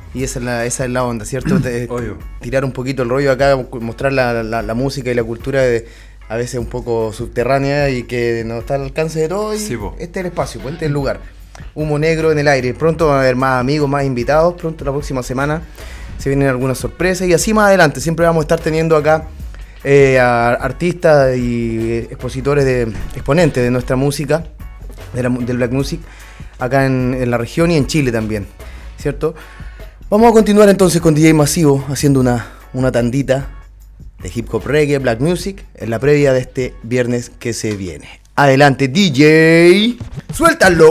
Y esa es la, esa es la onda, ¿cierto? Te, tirar un poquito el rollo acá, mostrar la, la, la música y la cultura de, a veces un poco subterránea y que no está al alcance de todo. Y sí, este es el espacio, pues, este es el lugar. Humo Negro en el aire. Pronto va a haber más amigos, más invitados. Pronto, la próxima semana, se vienen algunas sorpresas. Y así más adelante, siempre vamos a estar teniendo acá eh, a artistas y expositores, de exponentes de nuestra música, de la, del Black Music, acá en, en la región y en Chile también, ¿cierto? Vamos a continuar entonces con D J Masivo haciendo una, una tandita de hip hop reggae, Black Music, en la previa de este viernes que se viene. Adelante, D J, suéltalo.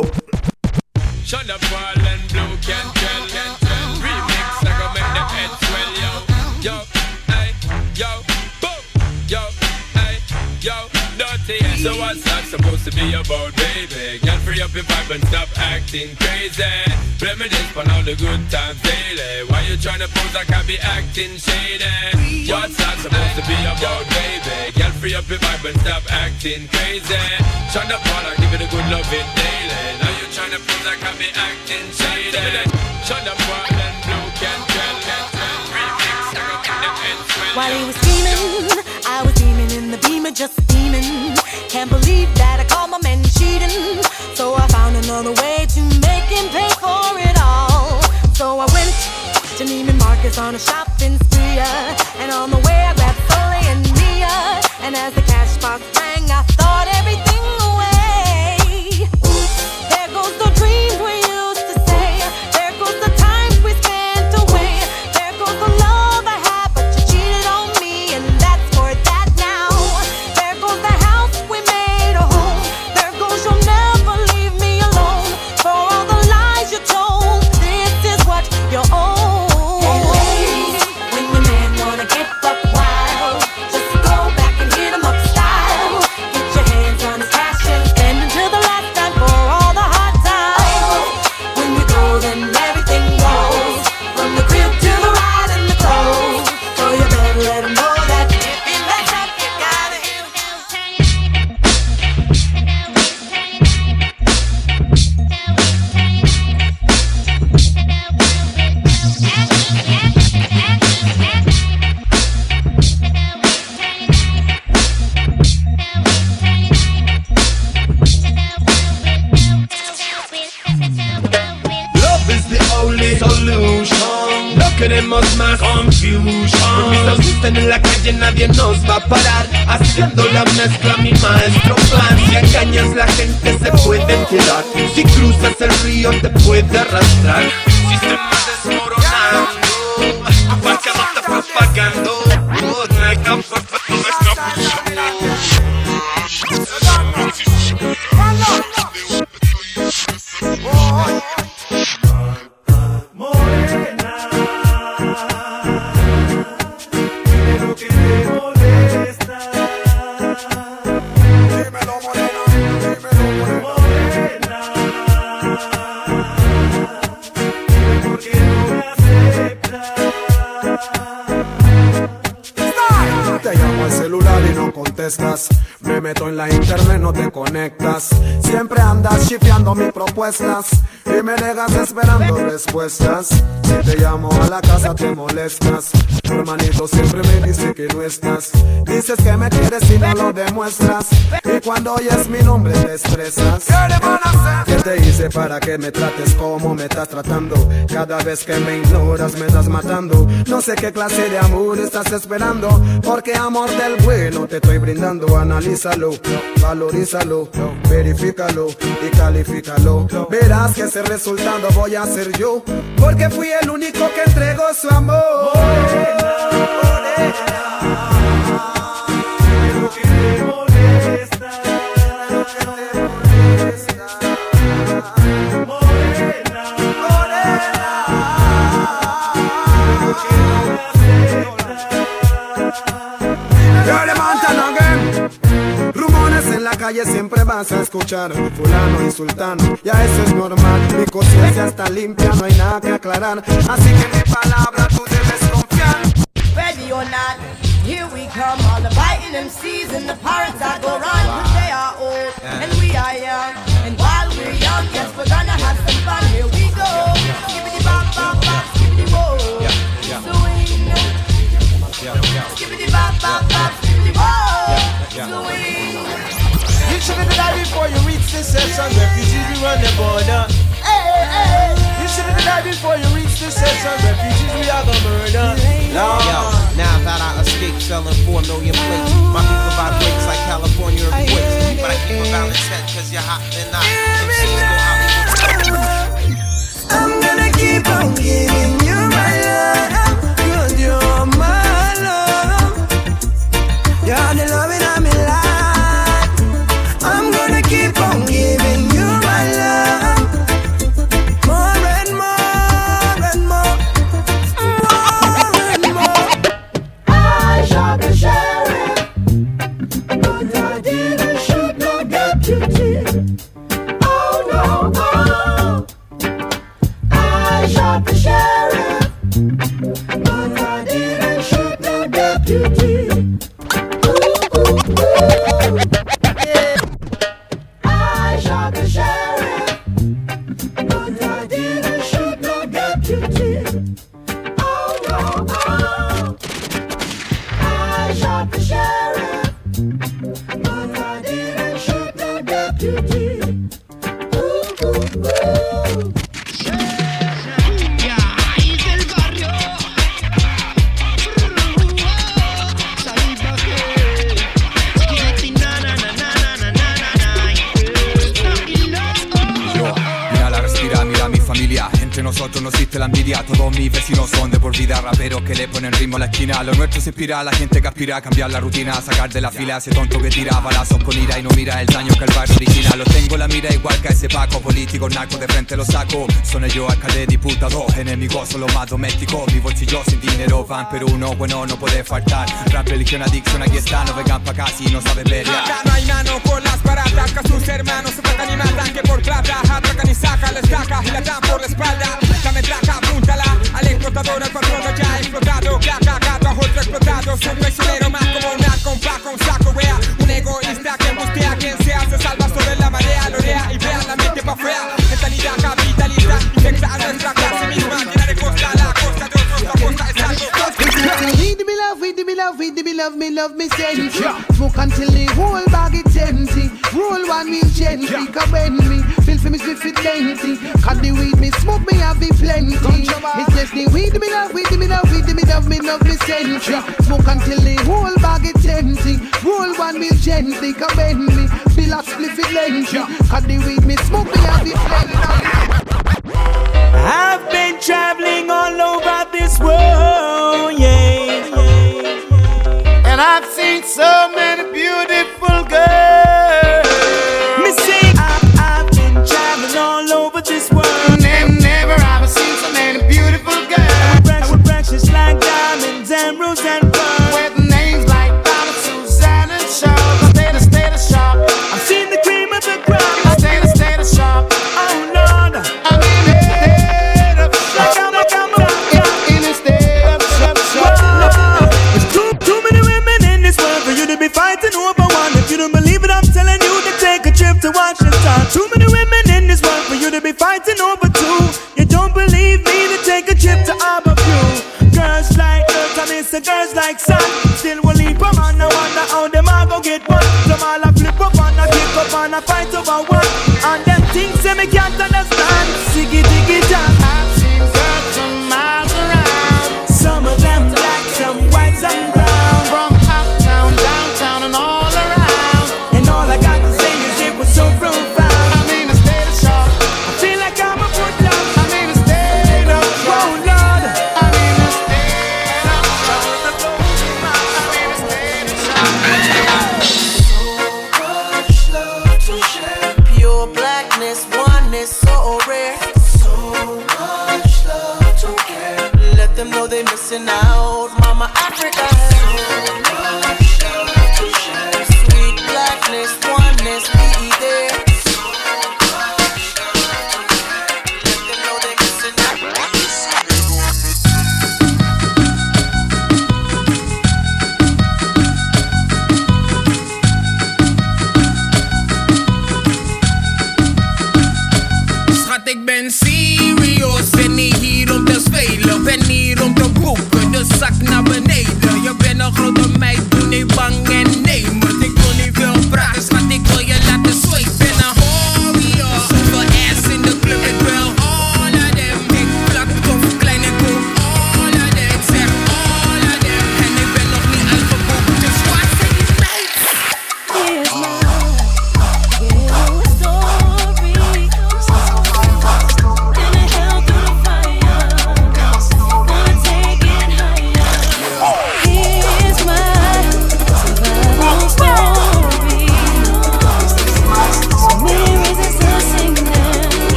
So what's that supposed to be about, baby? Girl, free up your vibe and stop acting crazy. Reminisce on all the good times daily. Why you tryna pose like I be acting shady? What's that supposed to be about, baby? Girl, free up your vibe and stop acting crazy. Tryna fall and give it a good loving daily. Now you tryna pose like I be acting shady. Tryna fall and blue can tell. Remix, I gon' make them heads swell. While he was steaming, I was steaming in the beamer, just steaming. Can't believe that I caught my man cheating. So I found another way to make him pay for it all. So I went to Neiman Marcus on a shopping spree. And on the way I grabbed Sully and Mia. And as the cash box rang, I thought everything away. There goes the dreams we used to say. There goes the times we spent away. There goes the love I had, but you cheated on me, and that's for that now. There goes the house we made a home. There goes you'll never leave me alone. For all the lies you told, this is what you own. When your man wanna get up wild, just go back and hit him up style. Get your hands on his cash and spend until the last time for all the hard times. When you go, then everything goes, from the crib to the ride and the clothes. So you better let him know that if he mess up, you gotta hit Love is the only solution. Lo queremos más confusion. Mis asisten en la calle, nadie nos va a parar. Haciendo la mezcla, mi maestro plan. Si engañas, la gente se puede enterar. Si cruzas el río, te puede arrastrar. Sistema desmoronando. Tu banca no está propagando. No hay campo para todo Te llamo al celular y no contestas. Me meto en la internet, no te conectas. Siempre andas chifeando mis propuestas y me dejas esperando respuestas. Si te llamo a la casa te molestas. Tu hermanito siempre me dice que no estás. Dices que me quieres y no lo demuestras. Y cuando oyes mi nombre te estresas. ¿Qué te hice para que me trates como me estás tratando? Cada vez que me ignoras me estás matando. No sé qué clase de amor estás esperando, porque amor del bueno te estoy brindando. Analízalo, valorízalo, verifícalo y califícalo. Verás que ese resultado voy a ser yo, porque fui el único que entregó su amor. Morena, morena, lo que te molesta, lo que te molesta. Morena, morena, lo que no me acepta. Yo levantan again. Rumores en la calle siempre vas a escuchar. Fulano insultando, ya eso es normal. Mi conciencia está limpia, no hay nada que aclarar. Así que mi palabra tú debes confiar. Ready or not, here we come. All the biting M Cs and the pirates that go run. Cause they are old and we are young. And while we're young, yes, we're gonna have some fun. Here we go. Skibbity bop bop bop, skibbity order. Hey, hey, you should have died before you reach the center. Refugees, we are the murder. No. Yo, now that I escaped, selling four million plates. My people vibrates like California earthquakes. But I keep a balanced head cause you're hot and not. I'm gonna keep on giving you my love. Cause you're my love. You're the loving I'm in life. I'm gonna keep on giving you my love. More and more and more. More and more. I shot the sheriff, but I didn't shoot no deputy. Oh no, oh. I shot the sheriff, but I didn't shoot no deputy. Ooh, ooh, ooh. Yeah. I shot the sheriff, but I didn't shoot no deputy. Oh no, oh. I shot the sheriff, but I didn't shoot no deputy. Ooh, ooh, ooh. Entre nosotros no existe la envidia. Todos mis vecinos son de por vida raperos que le ponen ritmo a la esquina. Lo nuestro se inspira a la gente que aspira a cambiar la rutina, a sacar de la fila a ese tonto que tira balazos con ira y no mira el daño que el barrio origina. Los tengo en la mira igual que a ese Paco. Políticos narcos de frente los saco. Son ellos alcalde, diputado. Enemigos son los más domésticos. Mi bolsillo sin dinero van, pero uno bueno no puede faltar. Rap, religión, adicción, aquí está. No vengan pa' acá si no saben pelear. Acá no hay nano por las baratas, que a sus hermanos se pagan y matan, que por plata atracan y sacan la estaca y la dan por la espalda. La metraca, apúntala al explotador, al patrón ya explotado. Caca, gato, otro explotado. Es un traicionero más como un arco, un paco, un saco, wea. Un egoísta que embustea, quien sea se salva sobre la marea. Lorea y vea la mente pa' fea. Mentalidad capitalista, infecta a nuestra clase misma. Llena de costa, la costa de otros, la costa es algo. Weed me love, weed me love, weed me love, me love me send. Smoke until the whole bag is empty. Roll one real gently, come when me feel for me spliff it lengthy. Cause the weed me smoke me have it plenty. It's just the weed me love, weed me love, weed me love, me love me send. Smoke until the whole bag is empty. Roll one real gently, come when me feel a spliff it lengthy. Cause the weed me smoke me have it plenty. I've been traveling all over this world, yeah, and I've seen so many beautiful girls. Me say I've, I've been traveling all over this world, never, never I've seen so many beautiful girls. And we're precious like diamonds and rules and pearls, with names like Donna, Suzanne and Charles. I stay the state of sharp. I've seen the cream of the crop. I stay the state of sharp. Oh Lord, I'm in it. Fighting over one. If you don't believe it, I'm telling you to take a trip to Washington. Too many women in this world for you to be fighting over two. You don't believe me, to take a trip to Aberview. Girls like earth and it's the girls like sun. Still will leave a man, I wonder how them all go get one. Some all a flip up and a kick up and a fight over one. And them things say me can't understand. Siggy diggy jam. I've seen girls from miles around. Some of them black, some white, some brown. From uptown, downtown and all around. And all I got to say is it was so profound. I mean, the state of sharp. I feel like I'm a foot down. I mean, the state of sharp. Oh Lord. I mean, the state of sharp. I mean, the state of sharp. So much love to share. Pure blackness, oneness, so rare. So much love to care. Let them know they missing out. Mama Africa. Oneness, be there. Let them know they missing out. Schat, ik ben serieus en niet hier om te spelen. Ben hier om te boeken, de zak naar beneden. Je bent een grote meid, doe niet bang en neem het. Ik wil niet veel praten, schat, ik wil je laten zweet. Ben een warrior, zoveel ass in de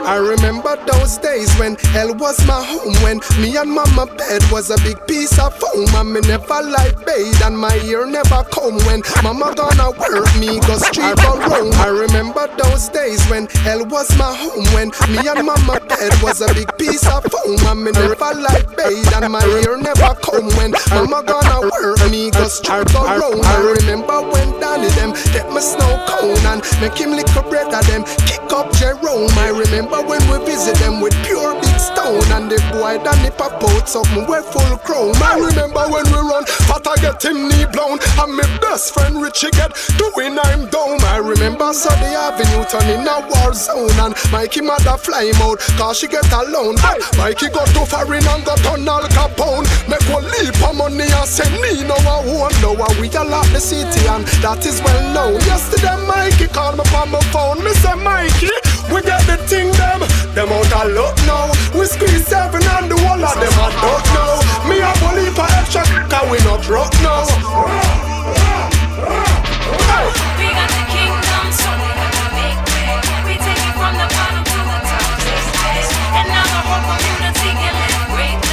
I remember those days when hell was my home, when me and mama bed was a big piece of foam, and me never like bathe and my ear never come. When mama gonna work, me go street around. I remember those days when hell was my home, when me and mama bed was a big piece of foam, and me never like bathe and my ear never come. When mama gonna work, me go street around. I remember when Danny them get my snow cone and make him lick a bread of them, kick up Jerome. I remember when we visit them with pure big stone, and the boy Danny pop out something with full chrome. I remember when we run, Pata get him knee blown, and my best friend Richie get doing I'm down. I remember Sunday Avenue turning a war zone, and Mikey mother fly him out cause she get alone. But Mikey got to foreign and got on Al Capone, make one leap of money and send me no one won't know. We all lock the city and that is well known. Yesterday Mikey called me on my phone. Me say Mikey, we get the thing them, them out of luck now. We squeeze seven and the whole of them I don't know. Me a bully for extra cause we not broke now. We got the kingdom, so we got to make way. We take it from the bottom to the top, and now the whole community can live greatly.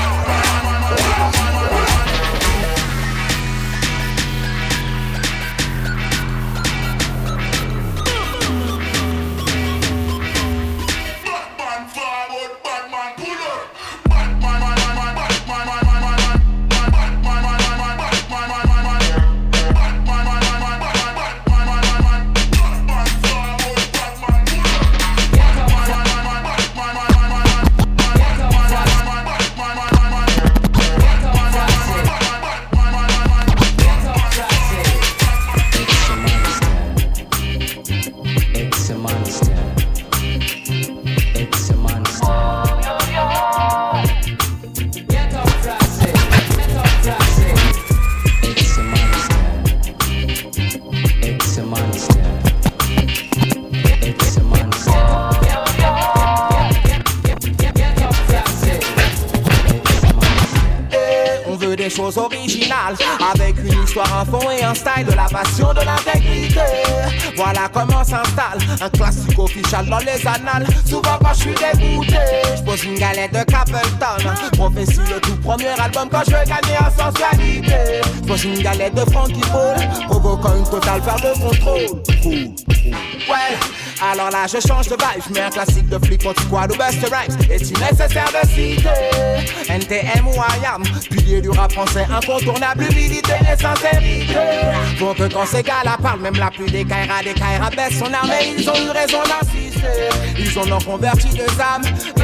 Chose originale, avec une histoire, un fond et un style, de la passion, de l'intégrité. Voilà comment s'installe un classique officiel dans les annales. Souvent quand je suis dégoûté, je pose une galette de Capleton, prophétie le tout premier album quand je veux gagner en sensualité. Je pose une galette de Frankie Paul, provoquant une totale perte de contrôle. Ouais, alors là je change de vibe, je mets un classique de Flip Hot Squad ou Busta Rhymes. Est-il nécessaire de citer N T M ou I A M, pilier du rap français incontournable, humilité et sincérité. Pour que quand ces gars-là parlent, même la plus des Kaira, des Kaira baisse son arme et ils ont eu raison d'insister. Ils ont leur converti deux âmes.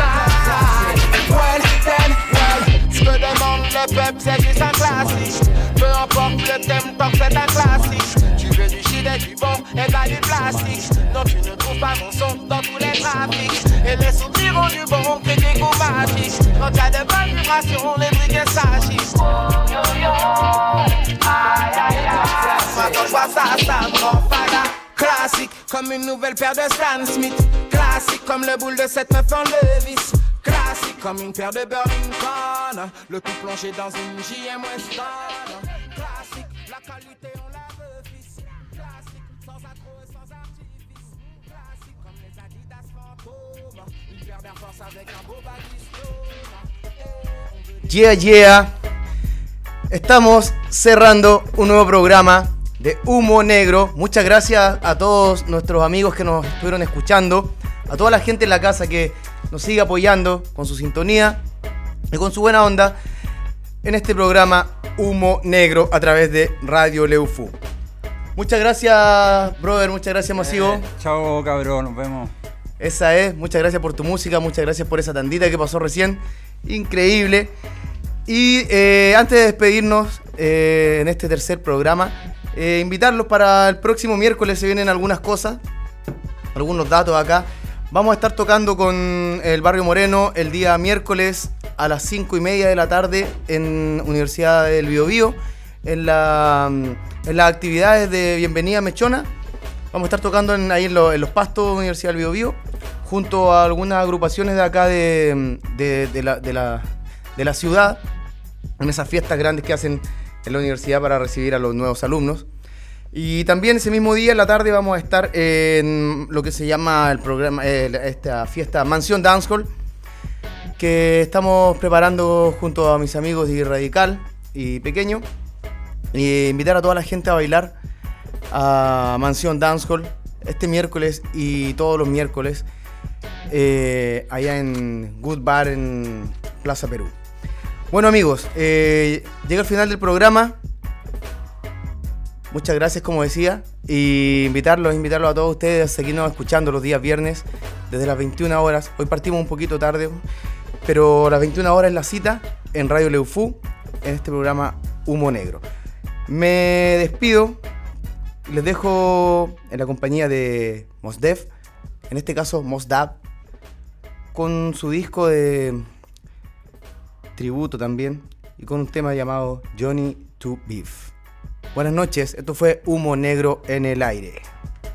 Well, then, well, ce que demande le peuple c'est juste un classique. Peu importe le thème, tant que c'est un classique. Tu veux du shit et du bon et pas du plastique. Non, tu ne trouves pas mon son dans tous les trafics. Et les souvenirs ont du bon, critique ou magique. Quand y'a de bonnes vibrations, les briquets s'agissent. Yo yo, aïe aïe aïe. Maintenant je vois ça, ça me rend fada. Classique, comme une nouvelle paire de Stan Smith. Classique, comme le boule de cette meuf en Levis. Classique, comme une paire de Burlington. Le tout plongé dans une J M Weston. Classique, la qualité on la refisse. Classique, sans accro et sans artifice. Classique, comme les Adidas fantômes. Une paire d'Air Force avec un beau bagistome. Yeah, yeah. Estamos cerrando un nuevo programa de Humo Negro. Muchas gracias a todos nuestros amigos que nos estuvieron escuchando, a toda la gente en la casa que nos sigue apoyando con su sintonía y con su buena onda en este programa Humo Negro a través de Radio Leufu. Muchas gracias, brother, muchas gracias, Masivo. Eh, chao, cabrón, nos vemos. Esa es, muchas gracias por tu música, muchas gracias por esa tandita que pasó recién, increíble. Y eh, antes de despedirnos eh, en este tercer programa, eh, invitarlos para el próximo miércoles. Se vienen algunas cosas, algunos datos acá. Vamos a estar tocando con el Barrio Moreno el día miércoles a las cinco y media de la tarde en Universidad del Biobío, en, la, en las actividades de Bienvenida Mechona. Vamos a estar tocando en, ahí en, lo, en los pastos de Universidad del Biobío, junto a algunas agrupaciones de acá de, de, de, la, de, la, de la ciudad, en esas fiestas grandes que hacen en la universidad para recibir a los nuevos alumnos. Y también ese mismo día en la tarde vamos a estar en lo que se llama el programa, eh, esta fiesta Mansión Dancehall, que estamos preparando junto a mis amigos de Radical y Pequeño. Y invitar a toda la gente a bailar a Mansión Dancehall este miércoles y todos los miércoles eh, allá en Good Bar en Plaza Perú. Bueno amigos, eh, llega el final del programa. Muchas gracias, como decía, y invitarlos, invitarlos a todos ustedes a seguirnos escuchando los días viernes desde las veintiuna horas. Hoy partimos un poquito tarde, pero a las veintiuna horas es la cita en Radio Leufú, en este programa Humo Negro. Me despido, les dejo en la compañía de Mos Def, en este caso Mos Dab, con su disco de tributo también, y con un tema llamado Johnny to Beef. Buenas noches, esto fue Humo Negro en el aire.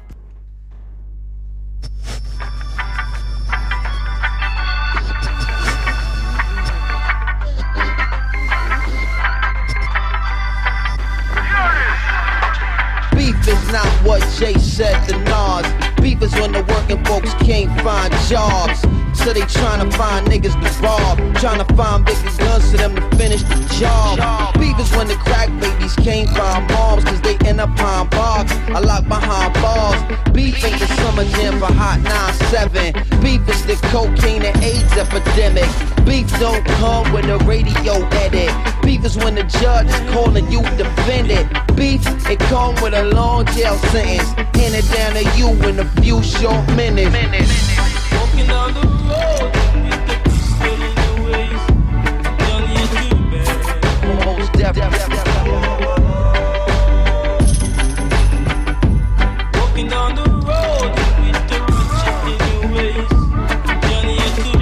Beef is not what Jay said to Nas. Beef is when the working folks can't find jobs. So they tryna find niggas to rob, tryna find bigger guns for them to finish the job. Beef is when the crack babies can't find moms, cause they end up behind bars, I lock behind bars. Beef ain't the summer jam for Hot nine seven. Beef is the cocaine and AIDS epidemic. Beef don't come with a radio edit. Beef is when the judge is calling you defendant. Beef, it come with a long jail sentence, handed down to you in a few short minutes. Walking down the road with the pistol in your waist, Johnny is too bad. Most definitely. Walking down the road with the ratchet in your waist, Johnny is too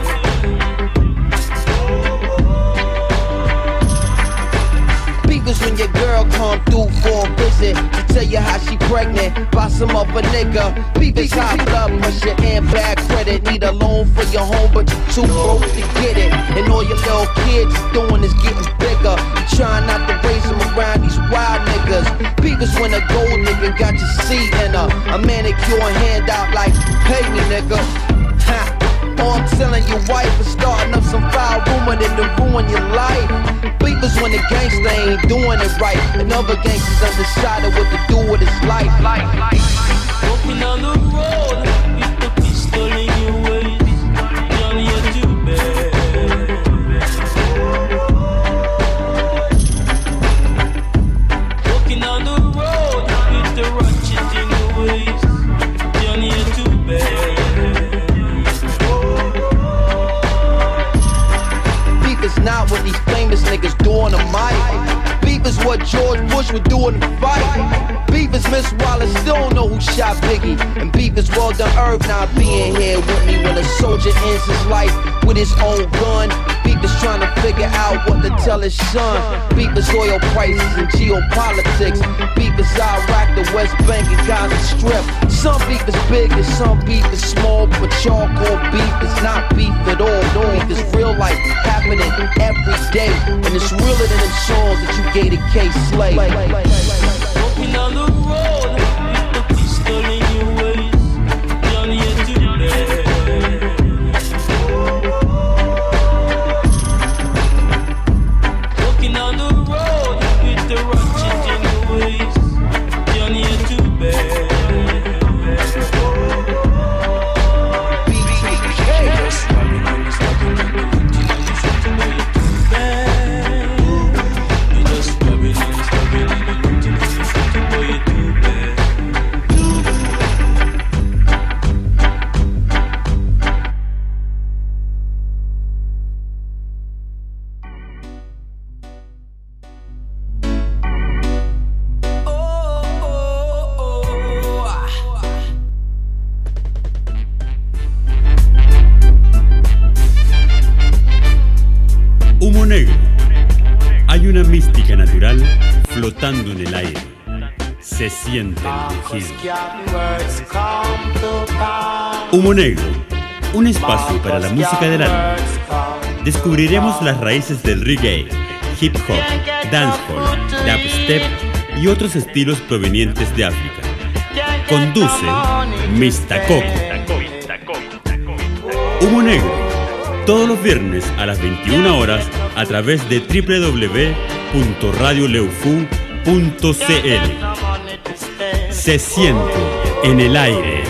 bad. Beef is when your girl come through for a visit to tell you how she pregnant by some other nigga. Beef is high blood pressure and bad credit. Need a loan for your home, but you're too broke to get it. And all your little kids doing is getting bigger. You trying not to raise them around these wild niggas. Beef is when a gold nigga got your seat in her. A manicure hand out like, pay me nigga. Ha. Or I'm telling your wife is starting up some foul rumor that'll ruin your life. Beef is when the gangster ain't doing it right, and other gangsters undecided what to do with his life. Walking down the road with the pistol in your waist, Johnny, you're too bad. Walking down the road with the ratchet in your waist, Johnny, you're too bad. Beef is not what these famous niggas do on the mic. Beef is what George Bush would do in the fight. Beef is Miss Wallace, still don't know who shot Biggie. And beef is Well Done Herb not being here with me when a soldier ends his life with his own gun. Beef is trying to figure out what to tell his son. Beef is oil prices and geopolitics. Beef is Iraq, the West Bank, and Gaza Strip. Some beef is big and some beef is small, but charcoal beef is not beef at all. Beef is real life happening every day, and it's realer than them songs that you gave to K Slay. Walking down the road with the pistol in your waist, Johnny, you're too bad. Walking down the road with the ratchet in your waist, Johnny, you're too bad. Humo negro. Hay una mística natural flotando en el aire. Se siente el rugido. Humo negro. Un espacio para la música del alma. Descubriremos las raíces del reggae, hip hop, dancehall, dubstep y otros estilos provenientes de África. Conduce mister Coco. Humo Negro, todos los viernes a las veintiuna horas a través de doble u doble u doble u punto radio leufu punto c l. Se siente en el aire.